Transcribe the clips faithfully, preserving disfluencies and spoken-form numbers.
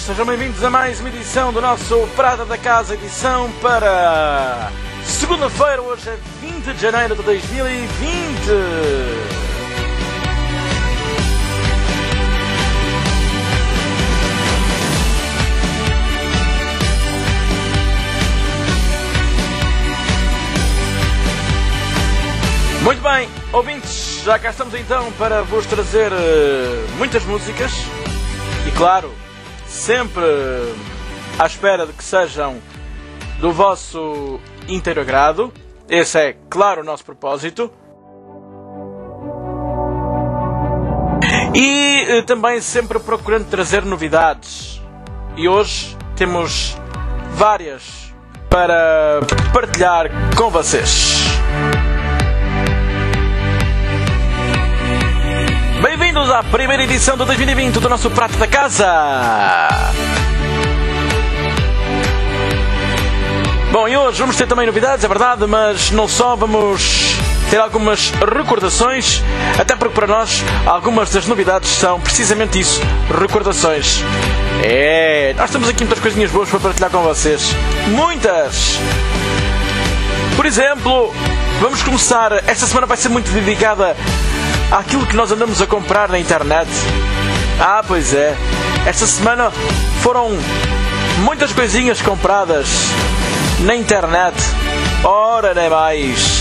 sejam bem-vindos a mais uma edição do nosso Prata da Casa, edição para segunda-feira, hoje é vinte de janeiro de dois mil e vinte. Muito bem, ouvintes, já cá estamos então para vos trazer uh, muitas músicas e, claro, sempre uh, à espera de que sejam do vosso inteiro agrado. Esse é, claro, o nosso propósito. E uh, também sempre procurando trazer novidades. E hoje temos várias para partilhar com vocês. Bem-vindos à primeira edição de dois mil e vinte do nosso Prata da Casa. Bom, e hoje vamos ter também novidades, é verdade, mas não só, vamos ter algumas recordações, até porque para nós algumas das novidades são precisamente isso, recordações. É, nós temos aqui muitas coisinhas boas para partilhar com vocês. Muitas! Por exemplo, vamos começar, esta semana vai ser muito dedicada àquilo que nós andamos a comprar na internet. Ah, pois é. Esta semana foram muitas coisinhas compradas na internet. Ora, nem mais.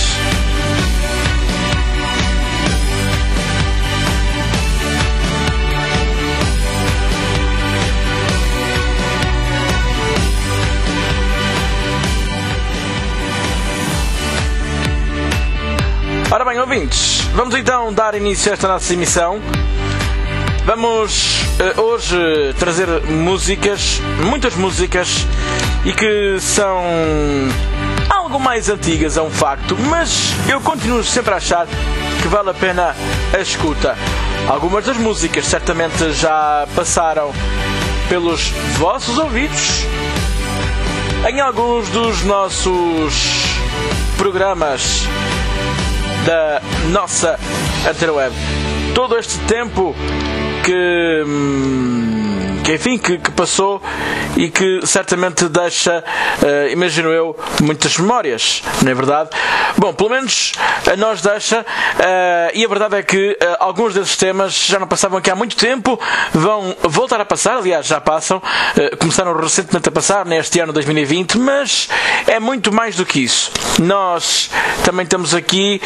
Ora bem, ouvintes, vamos então dar início a esta nossa emissão. Vamos uh, hoje trazer músicas, muitas músicas, e que são algo mais antigas, é um facto, mas eu continuo sempre a achar que vale a pena a escuta. Algumas das músicas certamente já passaram pelos vossos ouvidos em alguns dos nossos programas da nossa Interweb. Todo este tempo que, que enfim, que, que passou e que certamente deixa, uh, imagino eu, muitas memórias, não é verdade? Bom, pelo menos a nós deixa, uh, e a verdade é que uh, alguns desses temas já não passavam aqui há muito tempo, vão voltar a passar, aliás já passam, uh, começaram recentemente a passar neste ano dois mil e vinte, mas é muito mais do que isso. Nós também temos aqui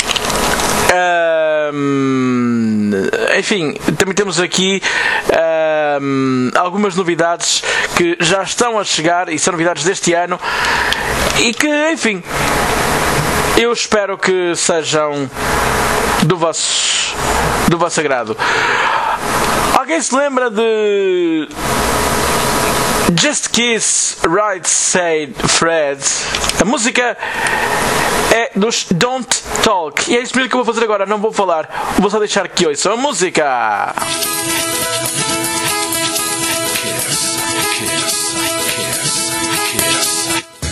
Uh, enfim, também temos aqui uh, algumas novidades que já estão a chegar e são novidades deste ano e que, enfim, eu espero que sejam do vosso, do vosso agrado. Alguém se lembra de Just Kiss, Right Said Fred? A música é dos Don't Talk. E é isso mesmo que eu vou fazer agora. Não vou falar, vou só deixar que ouçam a música. Kiss, kiss, kiss, kiss.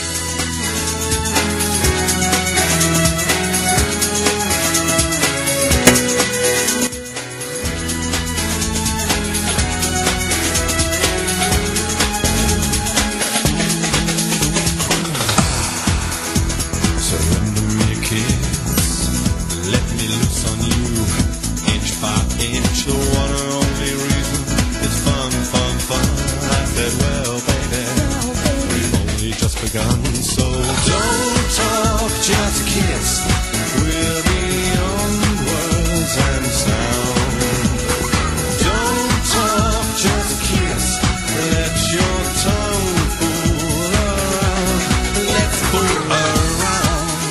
So don't talk, just kiss. We're beyond words and sound. Don't talk, just kiss. Let your tongue fool around. Let's fool around.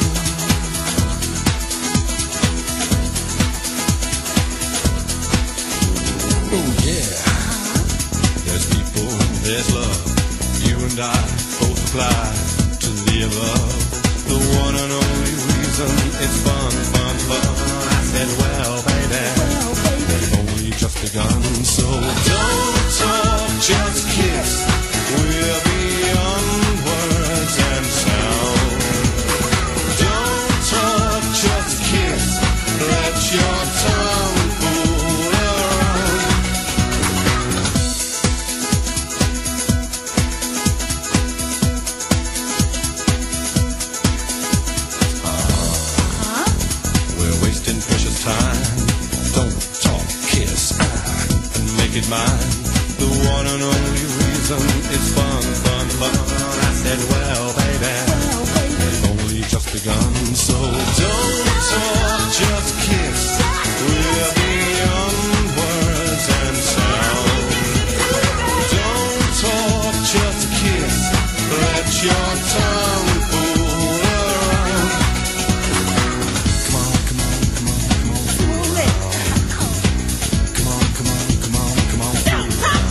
Oh yeah. There's people, there's love. You and I both fly to the above. The one and only reason it's fun, fun, fun. I said, well, baby, well, baby. They've only just begun. So don't talk, just kiss. We're beyond words and sound. Don't talk, just kiss. Let your tongue fool around. mine. The one and only reason is fun, fun, fun. I said, well, baby, it's only just begun. So don't talk, just kiss. We're beyond words and sound. Don't talk, just kiss. Let your tongue fool around. Come on, come on, come on, come on, fool around. Come on, come on, come on, come on, fool around. Come on,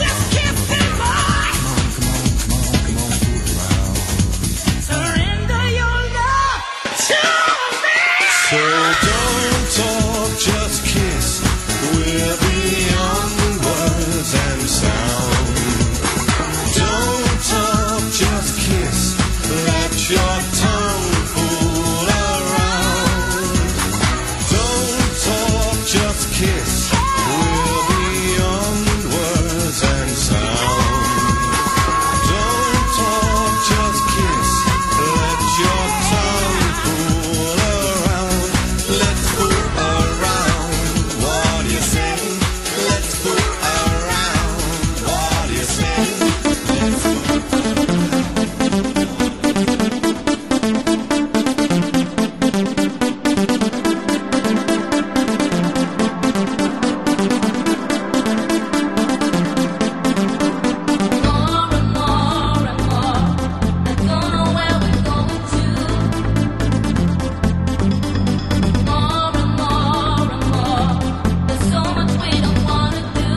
come on, come on, come on, fool around. Surrender your love to me. So don't talk, just kiss. We're beyond words and sound. Don't talk, just kiss. Let your tongue fool around. Don't talk, just kiss. We're beyond words and sound. Don't talk, just kiss. Let your tongue fool around. Let's fool around. What do you say? Let's fool around. What do you say? Let's fool. More and more and more. I don't know where we're going to. More and more and more. There's so much we don't wanna do.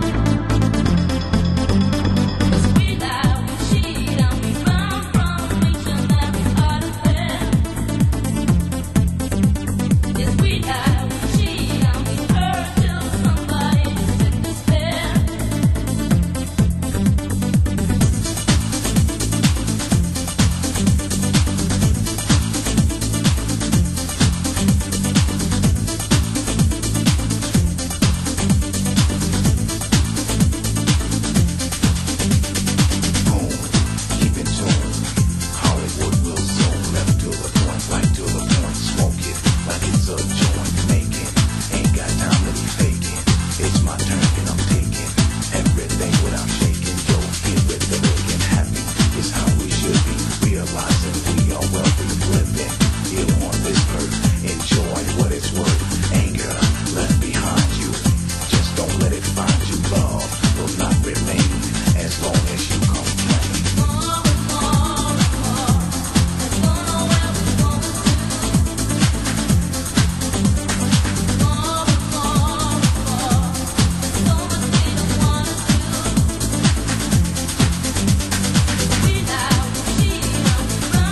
'Cause we lie, we cheat, and we run from each and every other thing. Yes, we lie, we cheat, and we hurt till somebody is sick to spare. Keep in tune. Hollywood will soon. Left to the point, right to the point. Smoke it like it's a joint. Make it. Ain't got time to be faking. It's my turn and I'm taking everything without shaking. Yo, here with the making happy is how we should be. Realizing we are wealthy living. Here on this earth, enjoy what it's worth. Anger left behind you. Just don't let it find you. Love will not remain as long as you complain. More and more and more. I don't know where we're going to. More and more and more. There's so much we don't wanna do. We lie, we cheat, and we run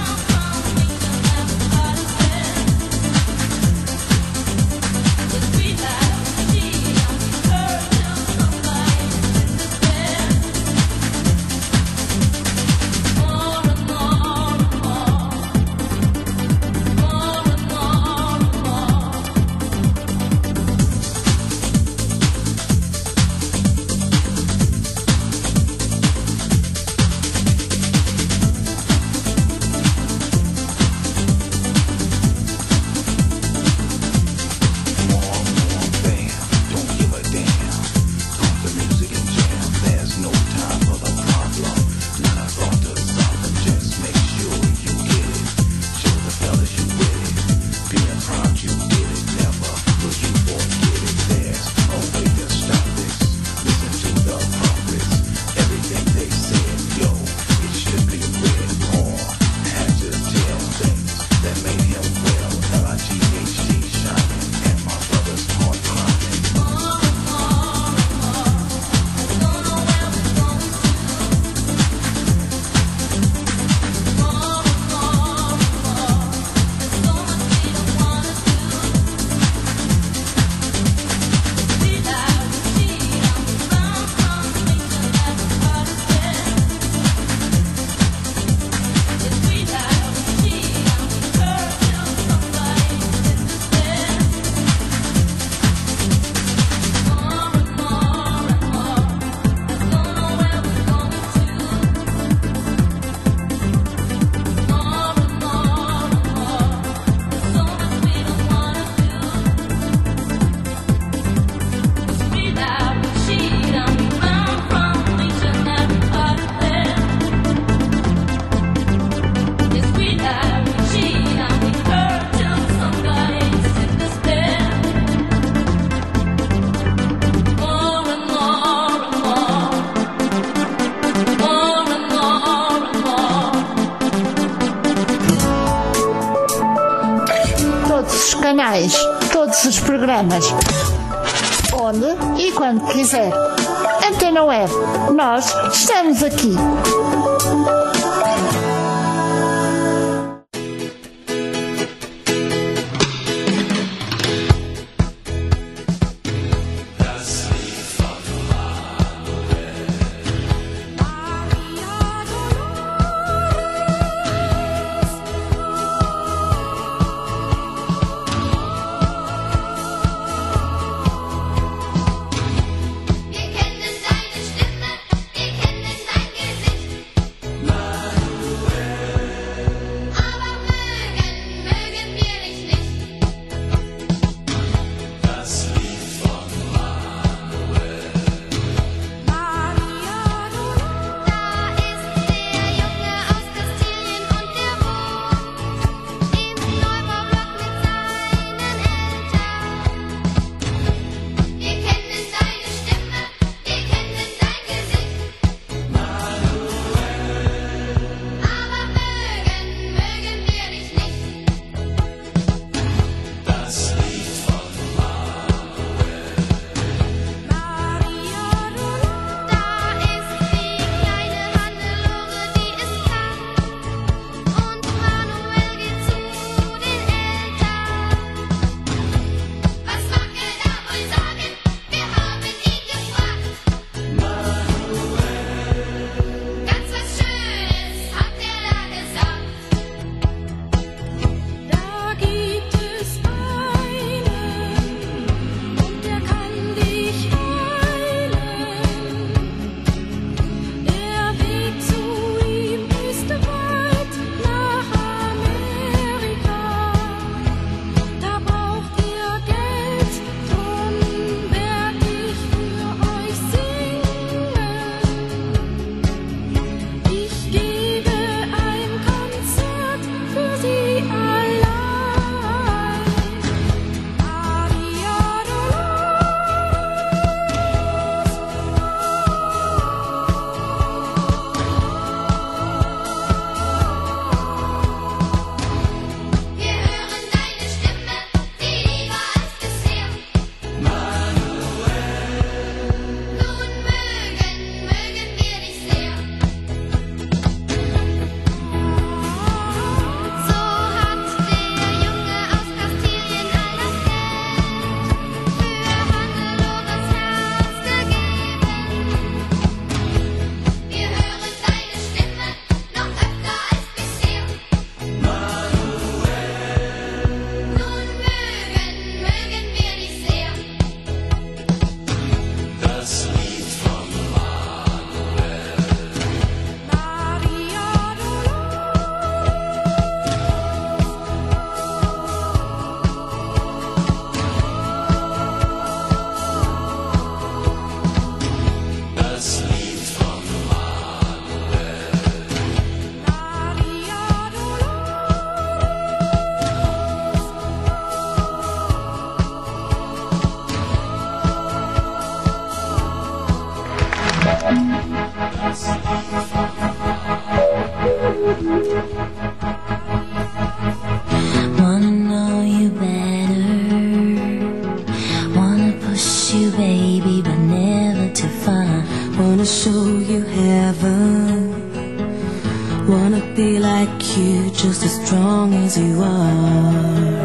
semanais, todos os programas, onde e quando quiser. Antena Web, nós estamos aqui. Wir kennen deine Stimme, wir kennen dein Gesicht. Aber mögen, mögen wir dich nicht. Das Lied von Manuel. Maria Dolores. Da ist der Junge aus Kastilien und der wohnt im Neubaublock mit seinen Eltern. Wir kennen deine Stimme, wir kennen dein Gesicht. Aber mögen, mögen wir dich nicht. Das Lied von Maria Dolores. Da ist die kleine Hannelore, die ist krank. Und Manuel geht zu den Eltern. Was mag er da wohl sagen? Wir haben ihn gefragt. Ganz was Schönes hat er da gesagt. Da gibt es einen, und der kann dich heilen. Der Weg zu ihm ist weit nach Amerika. Da braucht ihr Geld, drum werd ich für euch singen. Ich gebe ein Konzert für sie allein. Maria Wir hören deine Stimme, die lieber als bisher. Nun mögen, mögen wir dich sehr. So hat der Junge aus Kastilien all das Geld für Hannelores Herz gegeben. Wir hören deine Stimme noch öfter als bisher. Nun mögen, mögen wir dich sehr. Das Lied von Maria Das Lied von Wanna know you better. Wanna push you, baby, but never too far. Wanna show you heaven. Wanna be like you, just as strong as you are.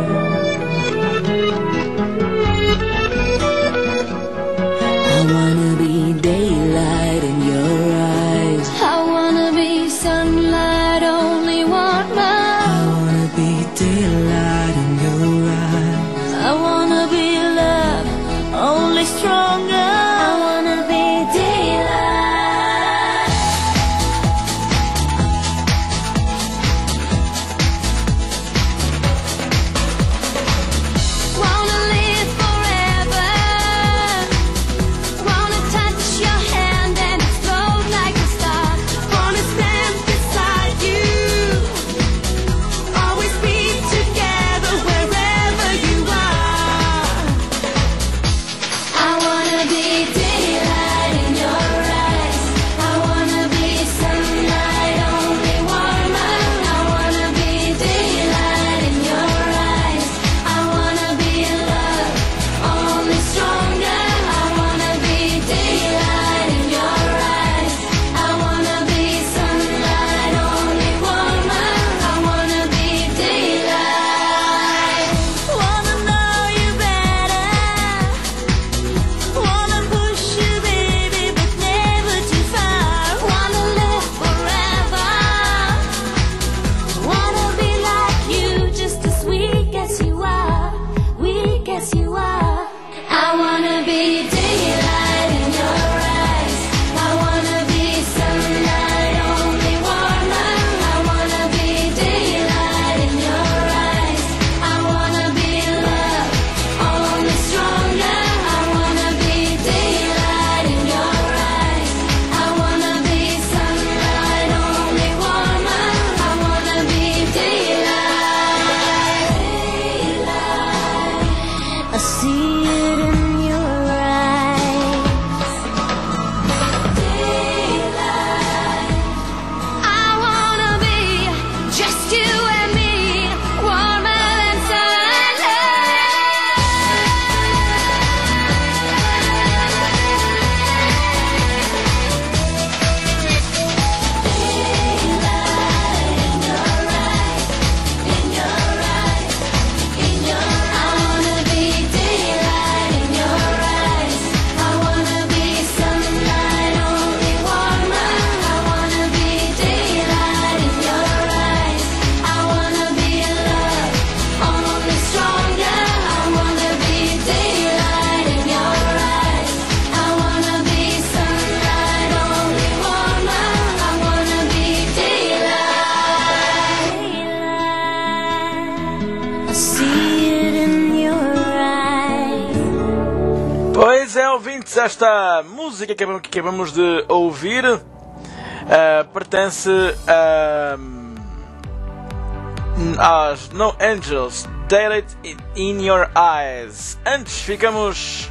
I wanna be daylight in your eyes. I wanna be sunlight, only one more. I wanna be daylight in your eyes. I wanna be love, only stronger. I wanna be daylight. ouvintes, esta música que acabamos de ouvir uh, pertence a, às No Angels, Daylight in Your Eyes. Antes ficamos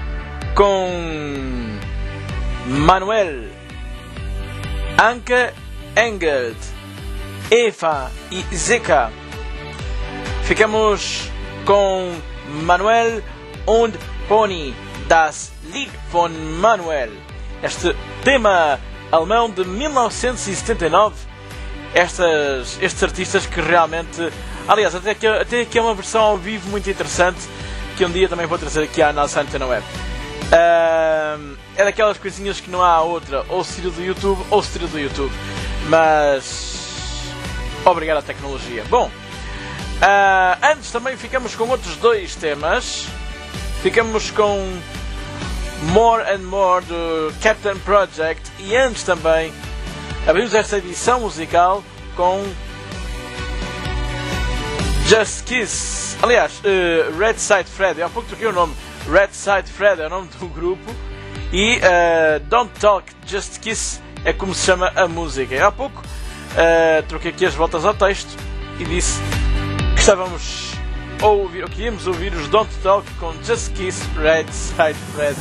com Manuel, Anke Engelhardt, Eva e Zeka. Ficamos com Manuel und Pony, das Lied von Manuel. Este tema alemão de mil novecentos e setenta e nove. Estas, estes artistas que realmente... Aliás, até que, até aqui é uma versão ao vivo muito interessante que um dia também vou trazer aqui à nossa Antena Web. Uh, é daquelas coisinhas que não há outra. Ou se tira do YouTube, ou se tira do YouTube. Mas... obrigado à tecnologia. Bom, uh, antes também ficamos com outros dois temas. Ficamos com More and More do Captain Project. E antes também abrimos esta edição musical com Just Kiss. Aliás, uh, Red Side Fred. Eu há pouco troquei o nome. Red Side Fred é o nome do grupo. E uh, Don't Talk, Just Kiss é como se chama a música. Eu há pouco uh, troquei aqui as voltas ao texto e disse que estávamos a ouvir, ou queríamos ouvir os Don't Talk com Just Kiss, Red Side Fred.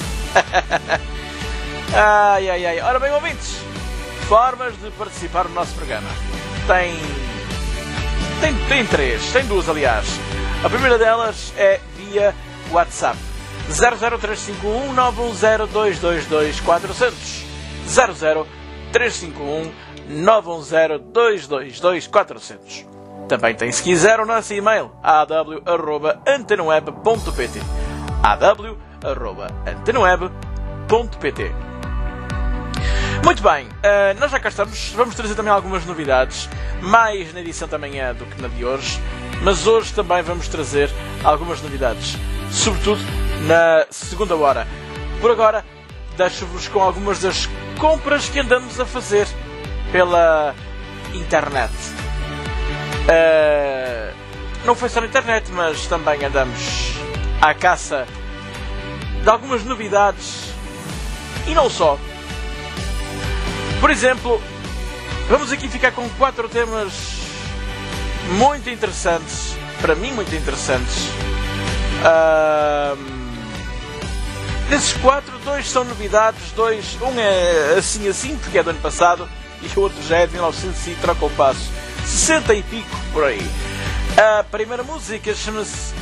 Ai, ai, ai. Ora bem, ouvintes, formas de participar no nosso programa. Tem, tem, tem três, tem duas aliás. A primeira delas é via WhatsApp. zero zero três cinco um nove um zero dois dois dois quatro zero zero zero zero três cinco um nove um zero dois dois dois quatro zero zero. Também tem, se quiser, o nosso e-mail a w arroba antenaweb ponto p t a w arroba antenaweb ponto p t. Muito bem, uh, nós já cá estamos. Vamos trazer também algumas novidades, mais na edição também é do que na de hoje, mas hoje também vamos trazer algumas novidades, sobretudo na segunda hora. Por agora, deixo-vos com algumas das compras que andamos a fazer pela internet. Uh, não foi só na internet, mas também andamos à caça de algumas novidades e não só. Por exemplo, vamos aqui ficar com quatro temas muito interessantes, para mim muito interessantes. Uh, desses quatro, dois são novidades, dois, um é assim assim porque é do ano passado e o outro já é de mil e novecentos e troca o passo, sessenta e pico por aí. A primeira música chama-se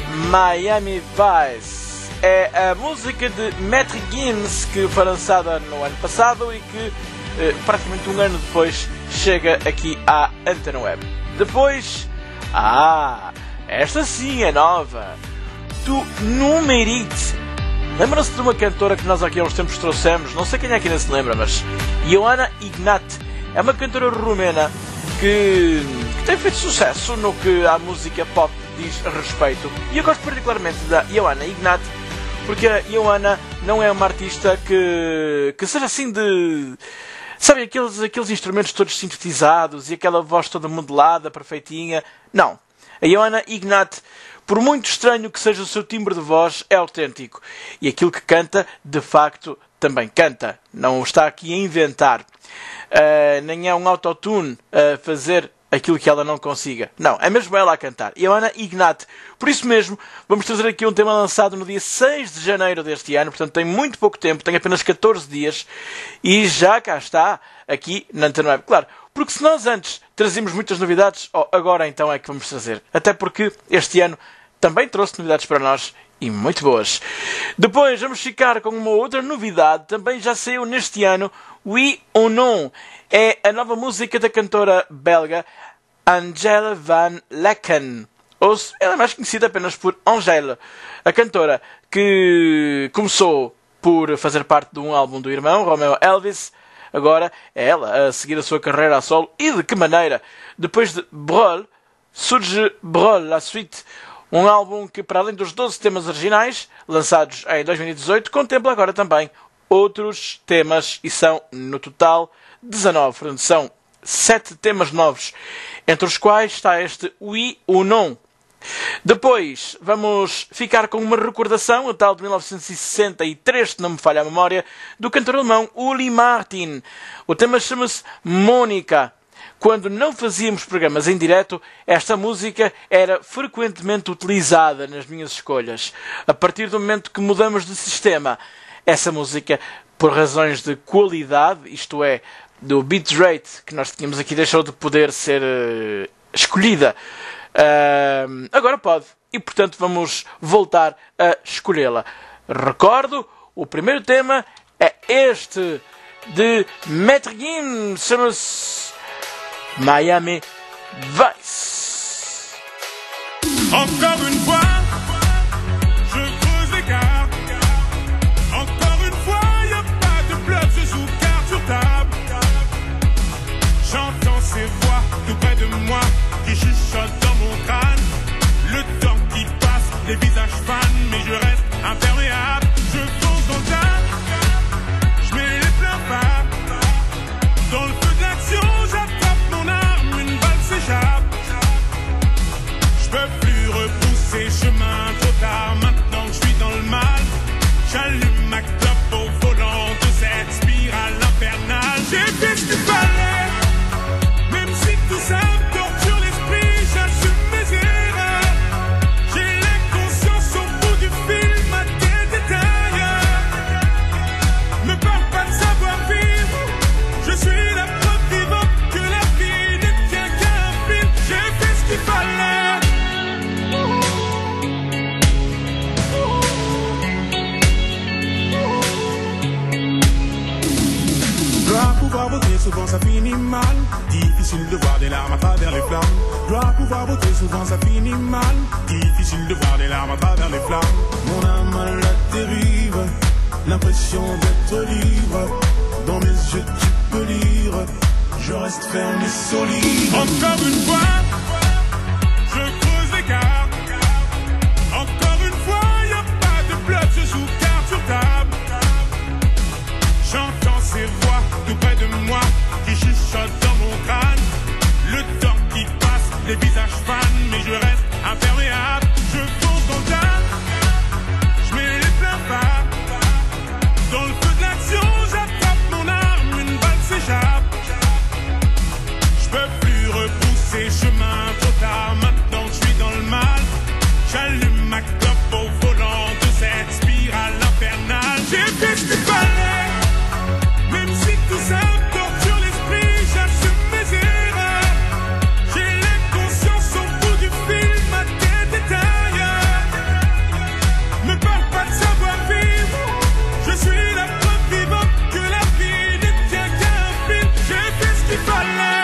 Miami Vice. É a música de Matt Higgins, que foi lançada no ano passado e que eh, praticamente um ano depois chega aqui à Antena Web. Depois, ah, esta sim é nova, do Numerit. Lembram-se de uma cantora que nós aqui há uns tempos trouxemos, não sei quem é que ainda se lembra, mas Ioana Ignat. É uma cantora romena que, que tem feito sucesso no que a música pop diz respeito. E eu gosto particularmente da Ioana Ignat, porque a Ioana não é uma artista que, que seja assim de... Sabe, aqueles, aqueles instrumentos todos sintetizados e aquela voz toda modelada, perfeitinha. Não. A Ioana Ignat, por muito estranho que seja o seu timbre de voz, é autêntico. E aquilo que canta, de facto, também canta. Não o está aqui a inventar. Uh, nem é um autotune a fazer aquilo que ela não consiga. Não, é mesmo ela a cantar. Ioana Ignat. Por isso mesmo, vamos trazer aqui um tema lançado no dia seis de janeiro deste ano. Portanto, tem muito pouco tempo. Tem apenas catorze dias. E já cá está, aqui na Antena Web. Claro, porque se nós antes trazíamos muitas novidades, oh, agora então é que vamos trazer. Até porque este ano também trouxe novidades para nós. E muito boas. Depois vamos ficar com uma outra novidade. Também já saiu neste ano. Oui ou Non. É a nova música da cantora belga Angèle Van Lecken. Ou ela é mais conhecida apenas por Angèle. A cantora que começou por fazer parte de um álbum do irmão, Romeo Elvis. Agora é ela a seguir a sua carreira a solo. E de que maneira? Depois de Brol, surge Brol, la suite. Um álbum que, para além dos doze temas originais, lançados em dois mil e dezoito, contempla agora também outros temas, e são, no total, dezanove. Portanto, são sete temas novos, entre os quais está este Oui ou Non. Depois vamos ficar com uma recordação, a tal de mil novecentos e sessenta e três, se não me falha a memória, do cantor alemão Uli Martin. O tema chama-se Mônica. Quando não fazíamos programas em direto, esta música era frequentemente utilizada nas minhas escolhas. A partir do momento que mudamos de sistema, essa música, por razões de qualidade, isto é, do bitrate que nós tínhamos aqui, deixou de poder ser uh, escolhida. Uh, agora pode. E, portanto, vamos voltar a escolhê-la. Recordo, o primeiro tema é este de Maître Gims, chama-se Miami Vice. Encore une fois, je creuse l'écart. Encore une fois, y a pas de bluff, je joue carte sur table. J'entends ces voix tout près de moi qui chuchotent dans mon crâne. Le temps qui passe, les visages fans, mais je reste imperméable. Je fonce dans le tas, je mets les pleins phares. Dans le feu de l'action, j'attrape mon arme, une balle s'échappe. Je peux plus repousser chemin trop tard, maintenant que je suis dans le mal. J'allume ma clope au volant de cette spirale infernale. J'ai fait ce qu'il fallait, même si tout ça me torture l'esprit, j'assume mes erreurs. J'ai l'inconscience au bout du film, ma tête est ailleurs. Me parle pas de savoir vivre, je suis la preuve vivante que la vie ne tient qu'à un fil. J'ai fait ce qu'il fallait. Dois pouvoir voter, souvent ça finit mal. Difficile de voir des larmes à travers les flammes. Dois pouvoir voter, souvent ça finit mal. Difficile de voir des larmes à travers les flammes. Mon âme à la dérive, l'impression d'être libre. Dans mes yeux tu peux lire, je reste ferme et solide. Encore une fois, je creuse l'écart. Encore une fois, y a pas de bluff, je joue carte sur table. J'entends ces voix tout près de moi qui chuchotent dans mon crâne. Le temps qui passe, les visages fans, mais je reste imperméable. Je fonce dans le tas, je mets les pleins phares. Dans le feu de l'action, j'attrape mon arme, une balle s'échappe. Je peux plus repousser chemin trop tard, maintenant que je suis dans le mal. J'allume ma clope au volant de cette spirale infernale. J'ai fait ce qu'il fallait, même si tout ça me torture l'esprit, j'assume mes erreurs. J'ai l'inconscience au bout du fil, ma tête est ailleurs. Me parle pas de savoir vivre, je suis la preuve vivante que la vie ne tient qu'à un fil. J'ai fait ce qu'il fallait.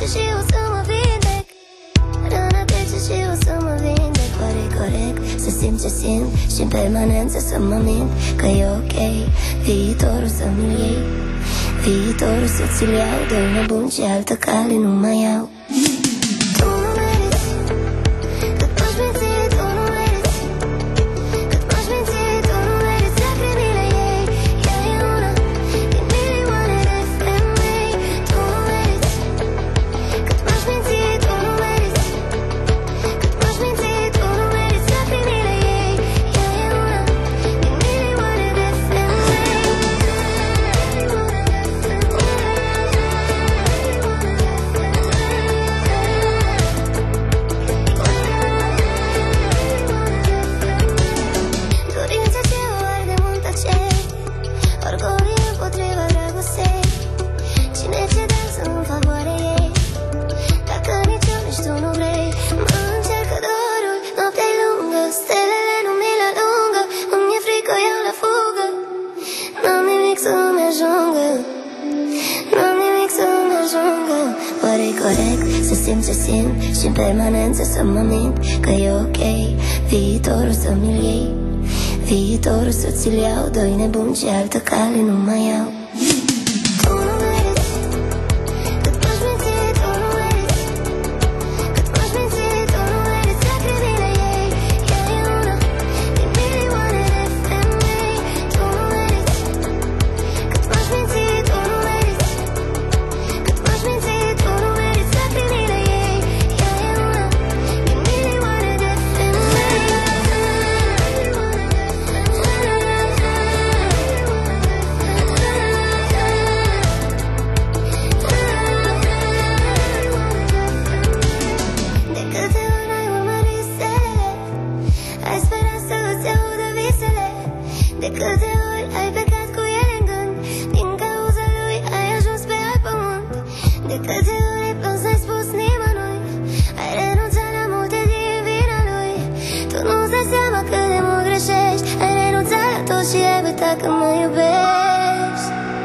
Se simt ce simt și în permanență să mă mint că e ok. Viitorul să-mi iei, viitorul să-ți-l iau. Doi nebuni și altă cale nu mai iau. Tu nu meriți cât m-aș minți, tu nu meriți cât m-aș minți, tu nu meriți lacrimile ei. Ea e una din milioane de femei. Tu nu meriți cât m-aș minți, tu nu meriți cât m-aș minți, tu nu meriți lacrimile ei. Ea e una din milioane de femei. Dorința ce o arde mult tăcere, orgolii împotriva dragostei. Cine cedează în favoarea ei, dacă nici eu, nici tu nu vrei. Mă încercă dorul, noaptea-i lungă, stelele nu mi le lungă. Îmi e frică, iau la fugă, n-am nimic să-mi ajungă, n-am nimic să-mi ajungă. Oare-i corect să simt ce simt și în permanență să mă mint că e ok. Viitorul să-mi iei, viitorul să-ți-l iau. Doi nebuni și altă cale nu mai iau. Tu nu meriți cât m-aș minți, tu nu meriți cât m-aș minți, tu nu meriți lacrimile ei. Ea e una din milioane de femei. Tu nu meriți cât m-aș minți, tu nu meriți cât m-aș minți, tu nu meriți lacrimile ei. Ea e una din milioane de femei. De câte ori ai urmărit stelele, ai sperat să îți audă visele. De câte ori ai plecat cu ele în gând, din cauza lui ai ajuns pe alt pământ. De câte ori ai plâns, n-ai spus nimănui, ai renunțat la multe din vina lui. Tu nu-ți dai seama cât de mult greșești, ai renunțat la tot și ai uitat că mă iubești.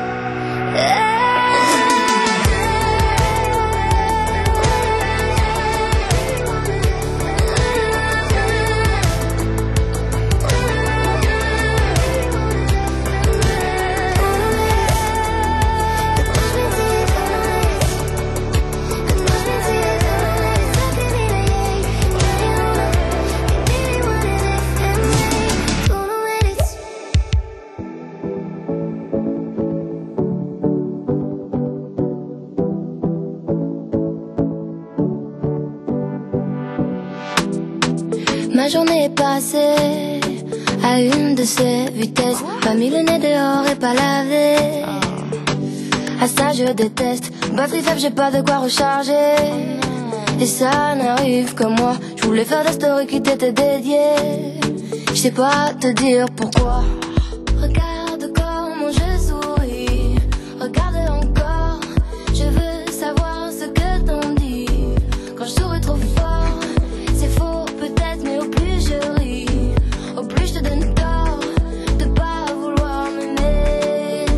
Ma journée est passée à une de ces vitesses. Pas mis le nez dehors et pas lavé. À ça je déteste. Batterie faible, j'ai pas de quoi recharger. Et ça n'arrive que moi. Je voulais faire des stories qui t'étaient dédiées. Je sais pas te dire pourquoi. Regarde comment je souris. Regarde encore. Je veux savoir ce que t'en dis. Quand je souris trop fort, c'est faux peut-être, mais au plus je ris, au plus je te donne tort de pas vouloir m'aimer.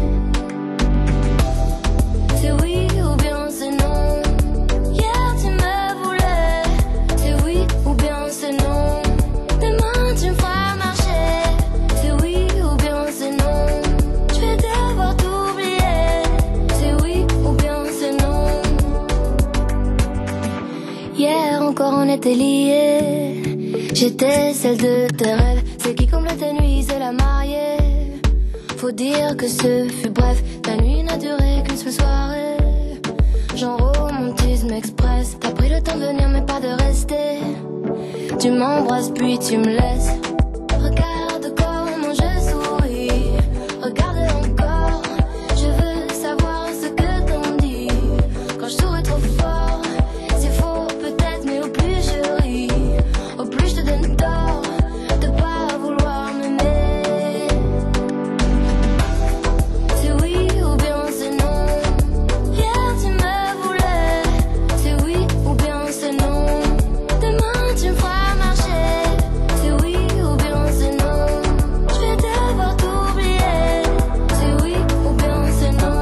C'est oui ou bien c'est non. Hier tu me voulais. C'est oui ou bien c'est non. Demain tu me feras marcher. C'est oui ou bien c'est non. Je vais devoir t'oublier. C'est oui ou bien c'est non. Hier encore on était liés. J'étais celle de tes rêves, celle qui comble tes nuits, c'est la mariée. Faut dire que ce fut bref, ta nuit n'a duré qu'une seule soirée. Genre romantisme express, t'as pris le temps de venir mais pas de rester. Tu m'embrasses puis tu me laisses. Regarde comment je souris, regarde encore. Je veux savoir ce que t'en dis. Quand je souris trop fort, c'est faux peut-être, mais au plus je ris, au plus je te donne tort de pas vouloir m'aimer. C'est oui ou bien c'est non. Hier tu me voulais. C'est oui ou bien c'est non. Demain tu me feras marcher. C'est oui ou bien c'est non. Je vais devoir t'oublier. C'est oui ou bien c'est non.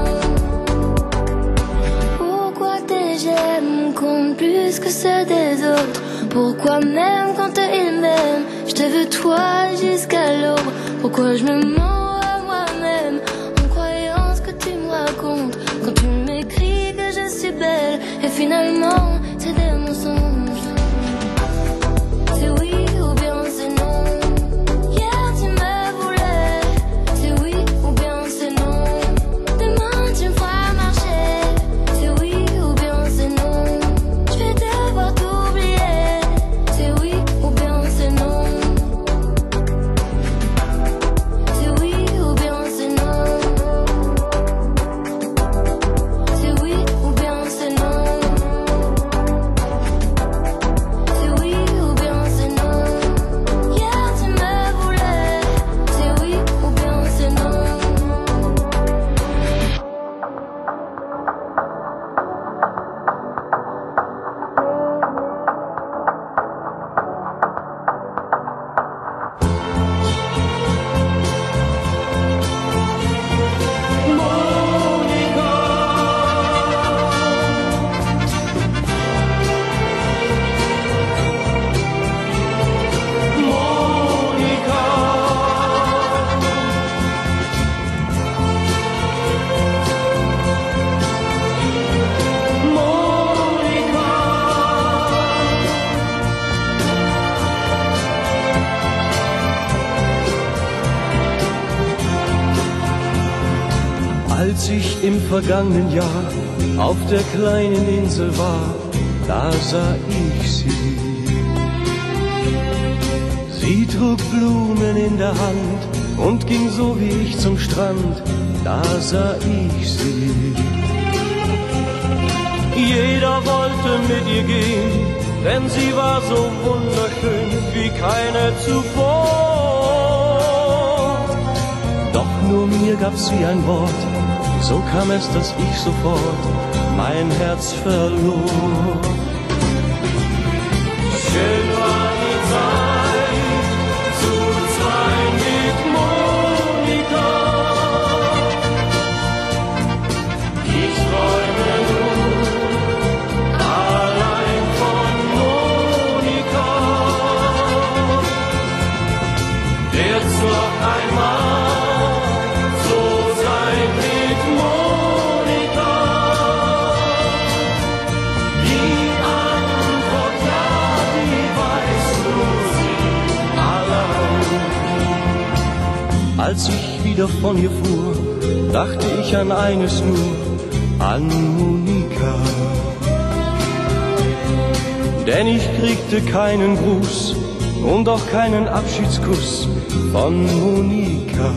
Pourquoi tes j'aime comptent plus que ceux des autres? Pourquoi même quand ils m'aiment, je Je te veux toi jusqu'à l'aube. Pourquoi je me mens à moi-même en croyant ce que tu me racontes quand tu m'écris que je suis belle et finalement c'est des mensonges. C'est oui ou bien c'est non. Hier tu me voulais. C'est oui ou bien c'est non. Demain tu me feras marcher. C'est oui ou bien c'est non. Je vais devoir t'oublier. C'est oui ou bien c'est non. C'est oui ou bien c'est non. C'est oui ou bien c'est non. C'est oui ou bien c'est non. Hier tu me voulais. C'est oui ou bien c'est non. Als ich im vergangenen Jahr auf der kleinen Insel war, da sah ich sie. Sie trug Blumen in der Hand und ging so wie ich zum Strand, da sah ich sie. Jeder wollte mit ihr gehen, denn sie war so wunderschön wie keine zuvor. Doch nur mir gab sie ein Wort, so kam es, dass ich sofort mein Herz verlor. Schön war die Zeit, zu zweit mit Monika. Ich träume nur allein von Monika. Wird's noch einmal so sein mit Monika? Die Antwort ja, die weiß nur sie allein. Als ich wieder von ihr fuhr, dachte ich an eines nur, an Monika. Denn ich kriegte keinen Gruß und auch keinen Abschiedskuss von Monika.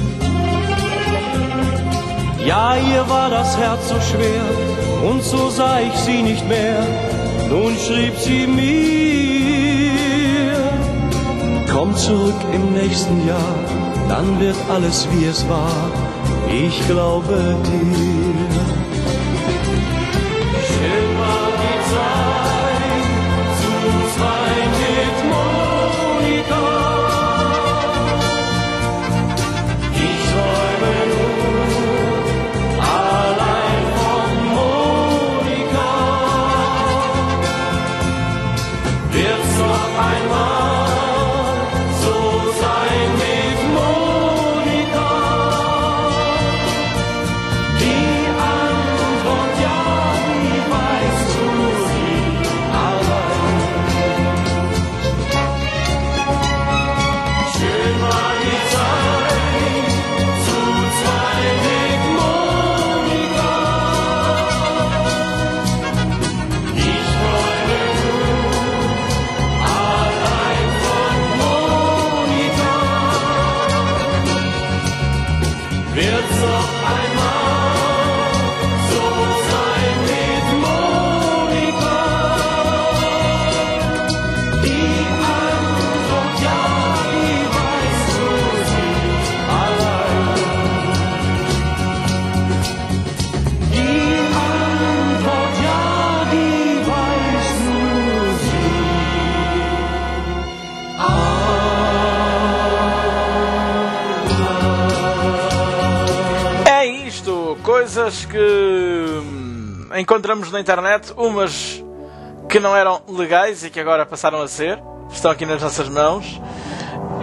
Ja, ihr war das Herz so schwer und so sah ich sie nicht mehr. Nun schrieb sie mir: Komm zurück im nächsten Jahr, dann wird alles wie es war. Ich glaube dir. Schön war die Zeit, zu zweit mit Monika. Ich träume nur allein von Monika. Wird's noch einmal so sein mit Monika? Die Antwort ja, die weißt du sie allein. Schön war die Zeit, zu zweit mit Monika. Ich träume nur allein von Monika. Wird's noch einmal so sein mit Monika? Die Antwort ja, die weißt du sie allein. Die Antwort ja, die weißt nur sie É isto, coisas que hum, encontramos na internet, umas que não eram legais e que agora passaram a ser, estão aqui nas nossas mãos.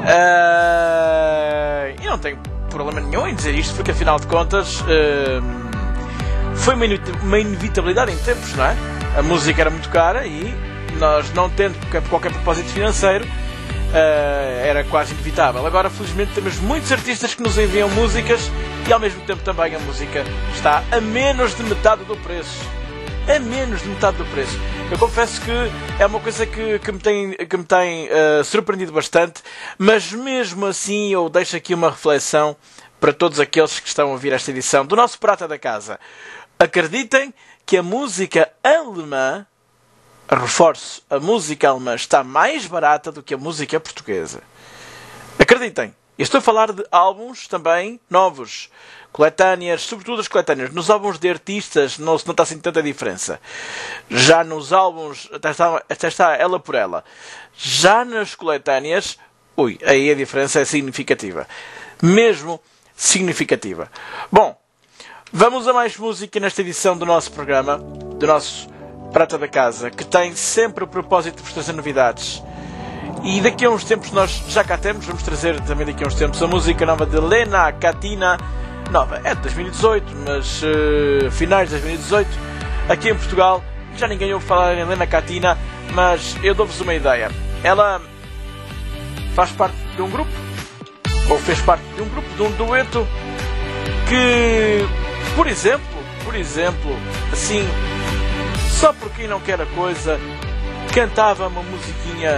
Uh, e não tenho problema nenhum em dizer isto, porque afinal de contas uh, foi uma, inu- uma inevitabilidade em tempos, não é? A música era muito cara e nós, não tendo qualquer propósito financeiro, uh, era quase inevitável. Agora, felizmente, temos muitos artistas que nos enviam músicas e ao mesmo tempo também a música está a menos de metade do preço. A menos de metade do preço. Eu confesso que é uma coisa que, que me tem, que me tem uh, surpreendido bastante, mas mesmo assim eu deixo aqui uma reflexão para todos aqueles que estão a ouvir esta edição do nosso Prata da Casa. Acreditem que a música alemã, reforço, a música alemã está mais barata do que a música portuguesa. Acreditem. Eu estou a falar de álbuns também novos, coletâneas, sobretudo as coletâneas. Nos álbuns de artistas não se nota assim tanta diferença. Já nos álbuns, até está, até está ela por ela. Já nas coletâneas, ui, aí a diferença é significativa. Mesmo significativa. Bom, vamos a mais música nesta edição do nosso programa, do nosso Prata da Casa, que tem sempre o propósito de vos trazer novidades. E daqui a uns tempos nós já cá temos, vamos trazer também daqui a uns tempos a música nova de Lena Katina, nova, é de dois mil e dezoito, mas uh, finais de dois mil e dezoito, aqui em Portugal. Já ninguém ouve falar em Lena Katina, mas eu dou-vos uma ideia. Ela faz parte de um grupo, ou fez parte de um grupo, de um dueto, que, por exemplo, por exemplo, assim, só por quem não quer a coisa, cantava uma musiquinha.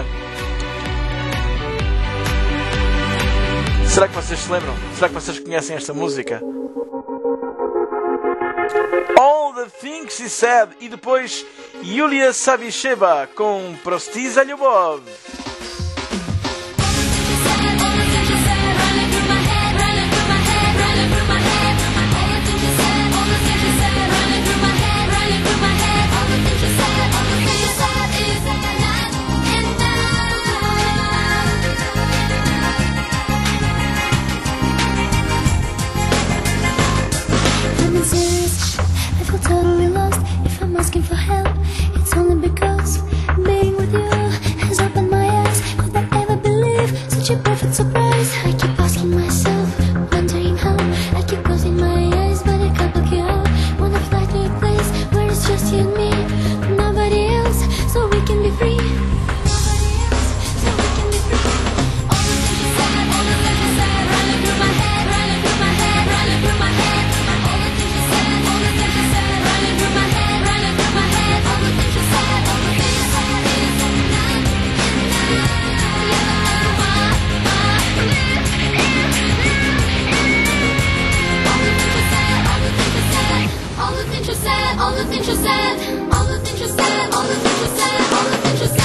Será que vocês se lembram? Será que vocês conhecem esta música? All the Things She Said. E depois Yulia Savisheva com Prostiza Lyubov. Totally lost. If I'm asking for help, it's only because being with you has opened my eyes. Could I ever believe such a perfect surprise? I keep asking myself, wondering how. I keep closing my eyes, but I can't look you out. Wanna fly to a place where it's just you and me, nobody else, so we can be free. Nobody else, so we can be free. All the things you said, all the things you said, running through my head, running through my head, running through my head. All the things you said, all the things you said. Running through my head, running through my head. All the things you said, all the things you said is enough, all the things you said, all the things you said, all the things you said, all the things you said, all the things you said.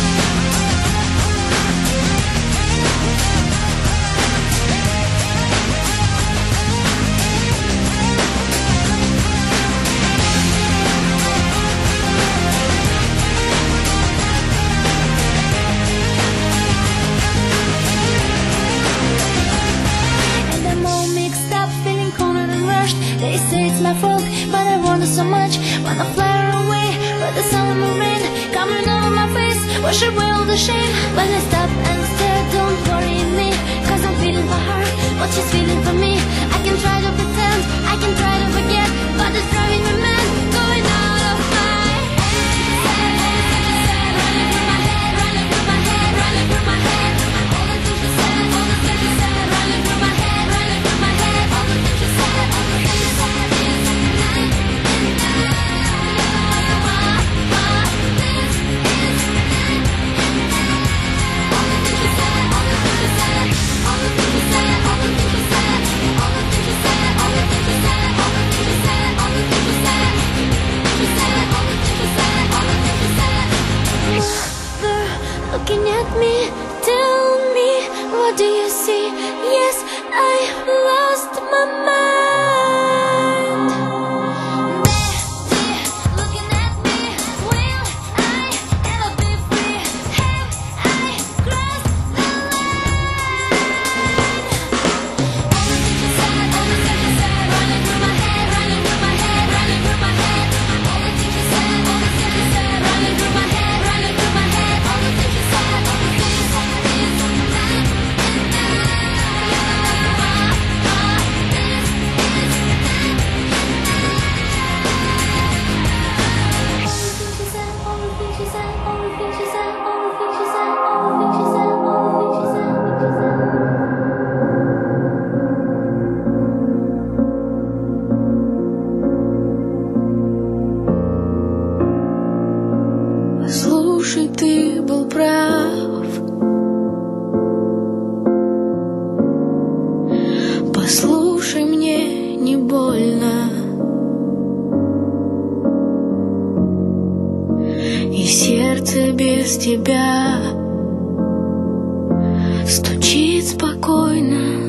They say it's my fault, but I wonder so much. Wanna fly away, but the sun will rain coming over my face, wash away all the shame. But I stop and stare, don't worry me, cause I'm feeling for her what she's feeling for me. I can try to pretend, I can try to forget, but it's driving me mad, going out of my head. Running through my head, running through my head, running through my head. All the things you said, all the things you said, running through my head, running through my head. All the things you said, all the things you said. Looking at me, tell me, what do you see? Yes, I lost my mind. There, looking at me, will I ever be free? Have I crossed the line? All the things you said, all the things you said, running through my head, running through my head, running through my head. All the things you said, all the things you said, running through my head, running through my head. All the things you said, all the things you said is enough, enough. стучит спокойно.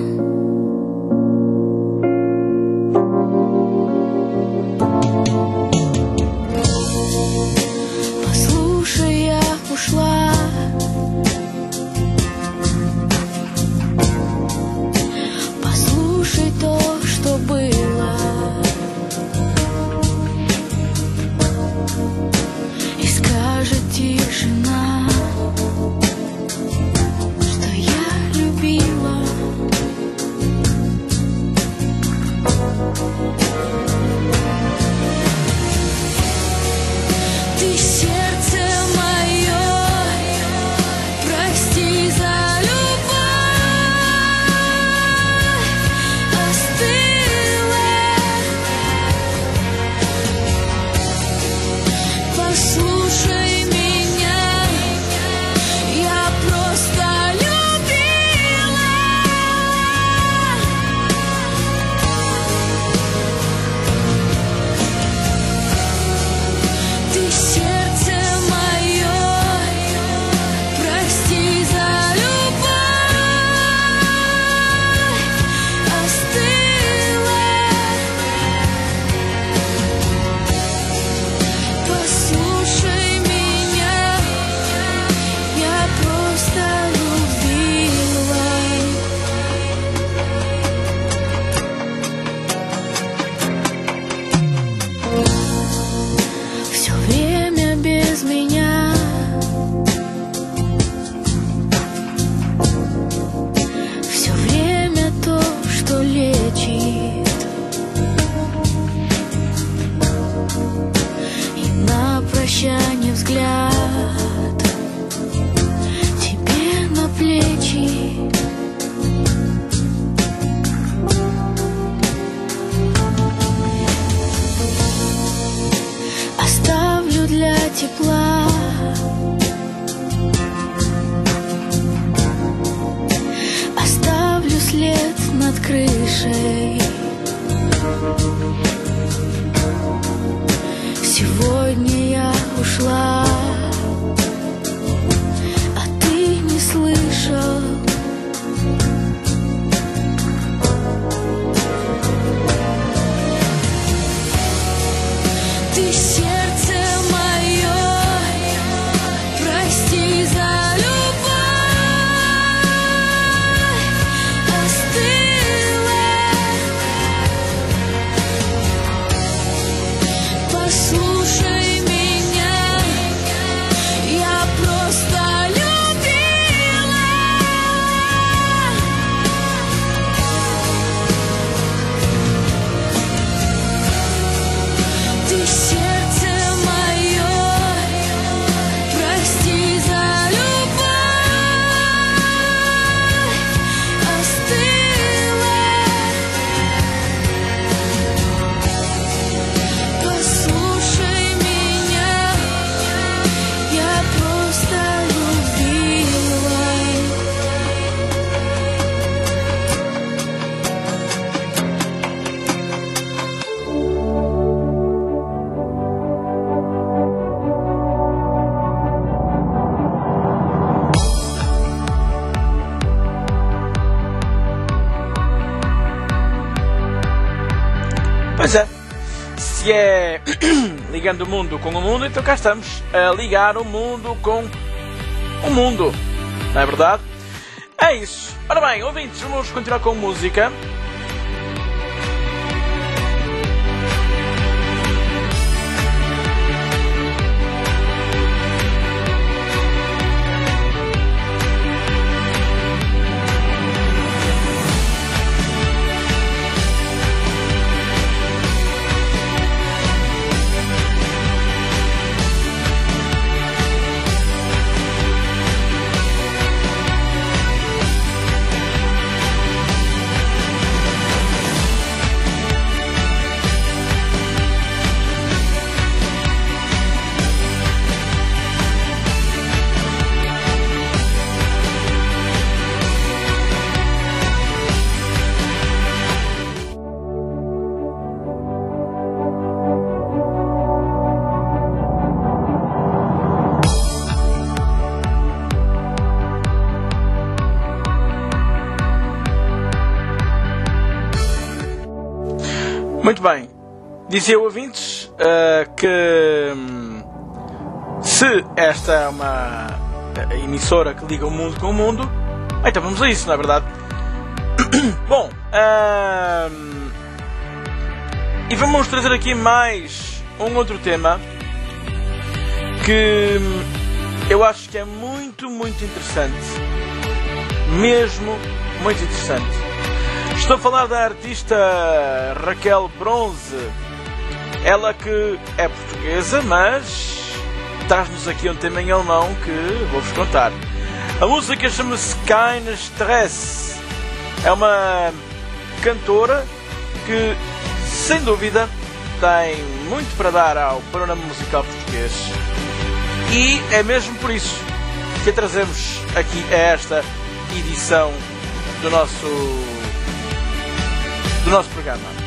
Послушай, я ушла. Послушай то, что было, и скажет тишина, что я любила. Ты сердце мое, прости за любовь, остыла. Послушай меня, я просто любила. Ты сердце мое, прости за любовь, остыла. Послушай меня, я просто любила. Все время без меня, все время то, что лечит, и на прощание взгляд тебе на плечи. Оставлю для тепла, оставлю след над крышей. Сегодня я ушла, а ты не слышал. Ты сердце мое, прости за любовь, остыла. Послушай меня, я просто любила. Ты сердце мое, прости за любовь, остыла. Послушай меня, я просто любила. Pois é, se é ligando o mundo com o mundo, então cá estamos a ligar o mundo com o mundo, não é verdade? É isso. Ora bem, ouvintes, vamos continuar com música. Muito bem. Dizia ouvintes uh, que hum, se esta é uma emissora que liga o mundo com o mundo, então vamos a isso, não é verdade? Bom, hum, e vamos trazer aqui mais um outro tema que eu acho que é muito, muito interessante. Mesmo muito interessante. Estou a falar da artista Raquel Bronze. Ela que é portuguesa, mas traz-nos aqui um tema em alemão que vou-vos contar. A música chama-se Kein Stress. É uma cantora que, sem dúvida, tem muito para dar ao panorama musical português. E é mesmo por isso que a trazemos aqui a esta edição do nosso, do nosso programa.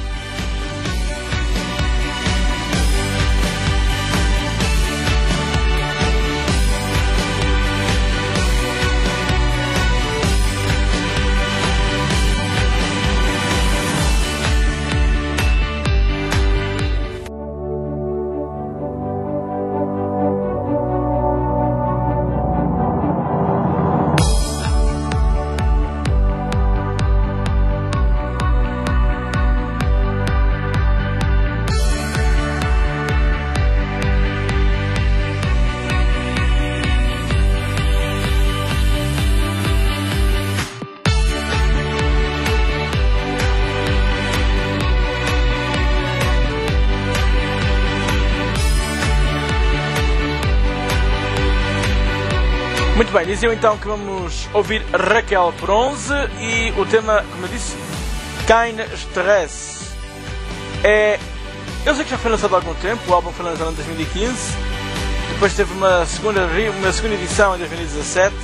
Muito bem, diziam então que vamos ouvir Raquel Bronze e o tema, como eu disse, Kein Stress. É, eu sei que já foi lançado há algum tempo, o álbum foi lançado em dois mil e quinze, depois teve uma segunda, uma segunda edição em dois mil e dezassete,